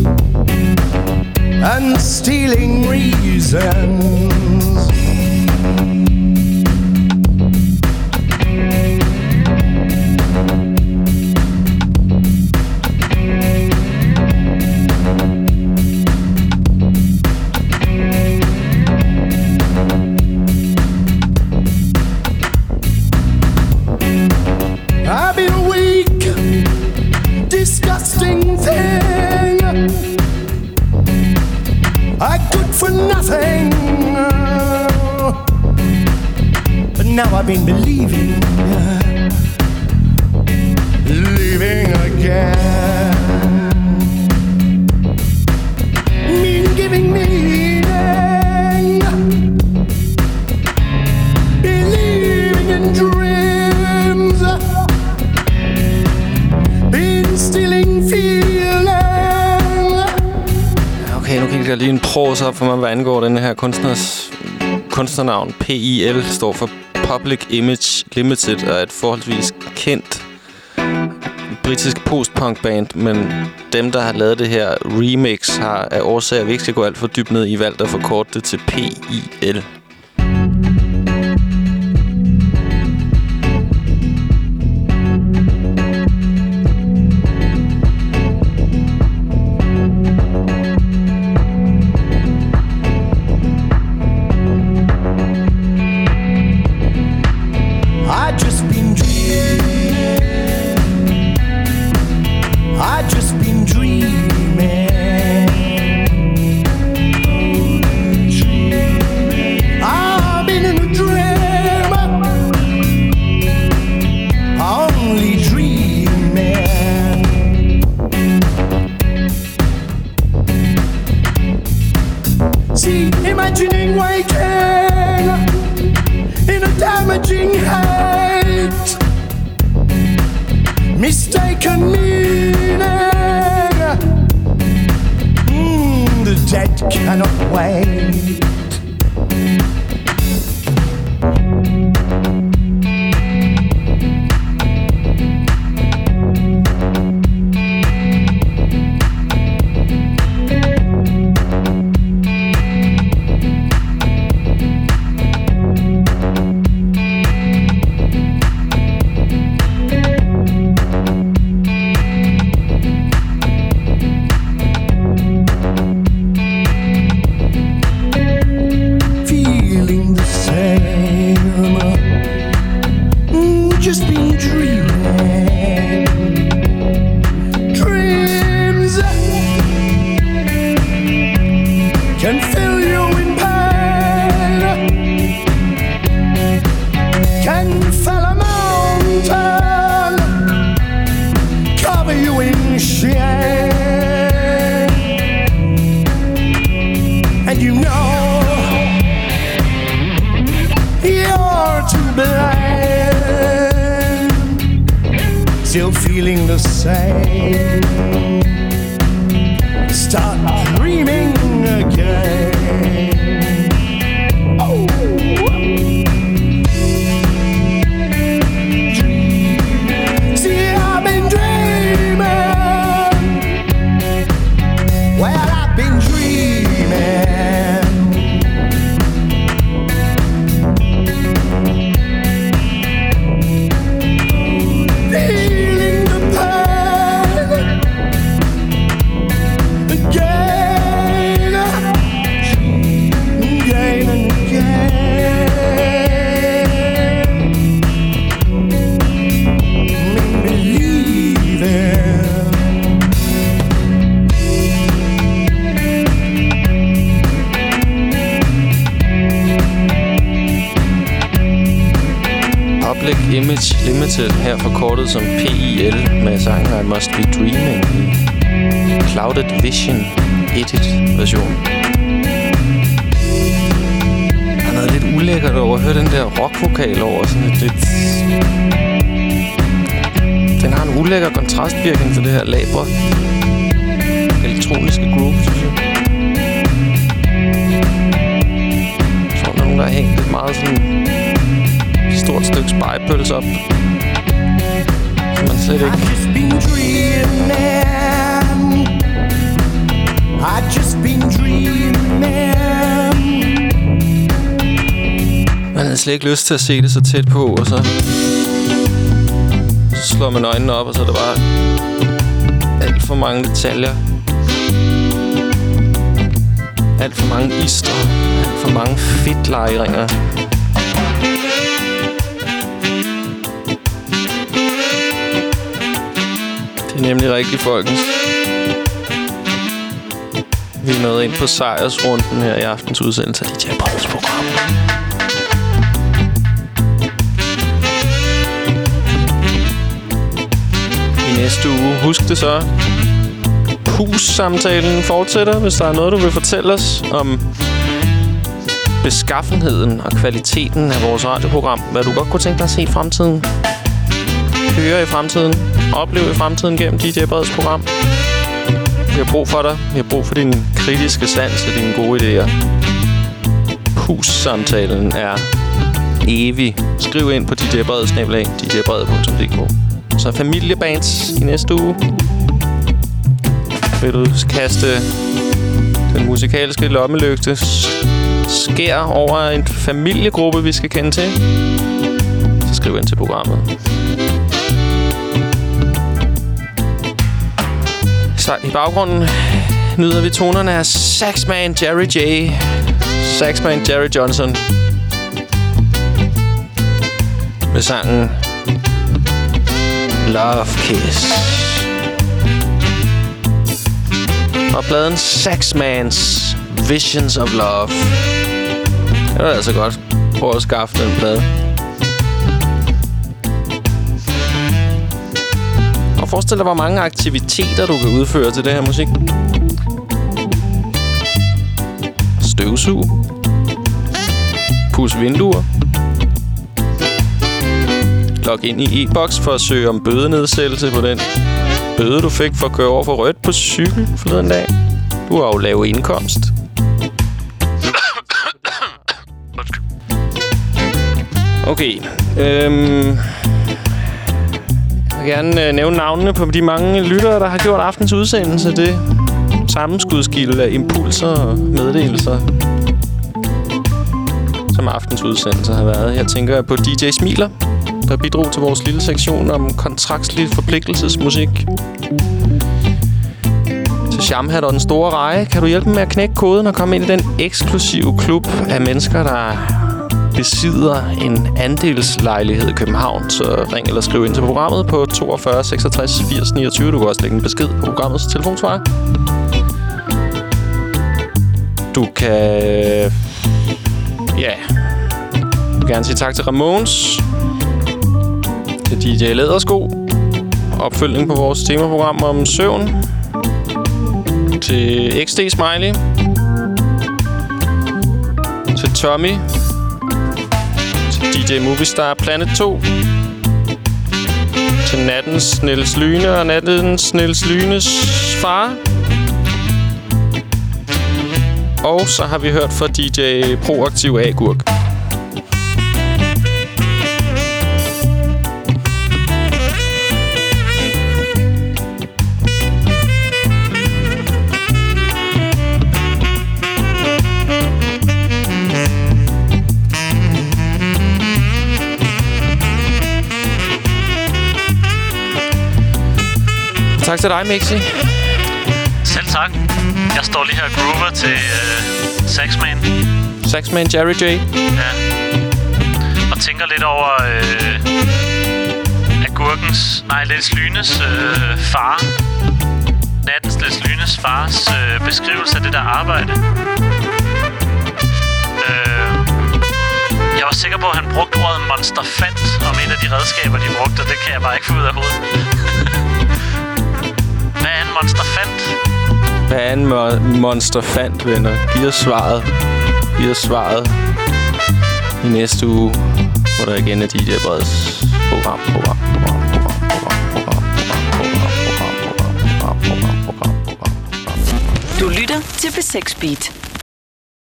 and stealing reasons. I've been a weak, disgusting thing, a good for nothing. But now I've been believing, living again, giving meaning, believing in dreams, stealing feeling. Okay, nu gik der lige en pros op for mig, hvad angår den her kunstnernavn. PIL står for Public Image Limited og er et forholdsvis kendt britisk postpunk-band, men dem, der har lavet det her remix, har af årsager, vi ikke skal gå alt for dybt ned i, valgt at forkorte det til PIL. Imagining waking in a damaging hate, mistaken meaning. The dead cannot wait. you know you're too blind, still feeling the same. Start dreaming again. Oh. See, I've been dreaming. Well, I've been dreaming. Feeling the pain again, again and again. Believing. Public Image Limited, her forkortet som PIL, med sangen I Must Be Dreaming i Clouded Vision Edit version. Der er noget lidt ulækkert over at høre den der rockvokal over sådan et lidt... Den har en ulækker kontrastvirkning til det her labre elektroniske groove, synes jeg. Jeg tror, nogen der har hængt lidt meget sådan stort stykke spejepølse op, så man slet ikke... Man havde slet ikke lyst til at se det så tæt på, og så slår man øjnene op, og så er det bare alt for mange detaljer. Alt for mange istre. Alt for mange fedtlejringer. Det er nemlig rigtigt, folkens. Vi er nået ind på sejrsrunden her i aftens udsendelse af DJ Breds program. I næste uge, husk det så. Pus-samtalen fortsætter, hvis der er noget, du vil fortælle os om beskaffenheden og kvaliteten af vores radioprogram. Hvad du godt kunne tænke dig at se i fremtiden. Høre i fremtiden. Opleve i fremtiden gennem DJ Breds program. Vi har brug for dig. Vi har brug for din kritiske sans og dine gode idéer. Pus-samtalen er evig. Skriv ind på djbrede@djbrede.dk. Så familiebands i næste uge. Vil du kaste den musikalske lommelygte skær over en familiegruppe, vi skal kende til, så skriv ind til programmet. Så i baggrunden nyder vi tonerne af Saxman Jerry J. Saxman Jerry Johnson med sangen Love Kiss. Og pladen Saxman's Visions of Love. Det var altså godt. Prøv at skaffe den plade. Og forestil dig, hvor mange aktiviteter du kan udføre til det her musik. Støvsug. Pudse vinduer. Log ind i e-boks for at søge om bødenedsættelse på den bøde, du fik for at køre over for rødt på cykel forleden dag. Du har jo lav indkomst. Okay. Jeg vil gerne nævne navnene på de mange lyttere, der har gjort aftens udsendelse. Det sammenskudskilde af impulser og meddelelser, som aftens udsendelse har været. Jeg tænker på DJ Smiler, der bidrog til vores lille sektion om kontraktslig forpligtelsesmusik. Til Shamhat og den store række, kan du hjælpe med at knække koden og komme ind i den eksklusive klub af mennesker, der besidder en andelslejlighed i København. Så ring eller skriv ind til programmet på 42 66 80 29. Du kan også lægge en besked på programmets telefonsvarer. Du kan... Ja... Jeg vil gerne sige tak til Ramones, til DJ Lædersko, opfølgning på vores temaprogram om søvn, til XD Smiley, Tommy. Til DJ Movistar Planet 2. Til Nattens Niels Lyne og Nattens Niels Lynes far. Og så har vi hørt fra DJ Proaktiv Agurk. Tak til dig, Mixi. Selv tak. Jeg står lige her og groover til Saxman. Saxman Jerry J. Ja. Og tænker lidt over Agurkens... Nej, Niels Lynes far. Nattens Niels Lynes fars beskrivelse af det der arbejde. Jeg var sikker på, at han brugte ordet monsterfant om et af de redskaber, de brugte, og det kan jeg bare ikke få ud af hovedet. Hvad er en monsterfant? Hvad er en monsterfant, venner? Giv os svaret i næste uge, hvor der igen er DJ Breds program. Du lytter til B6 Beat.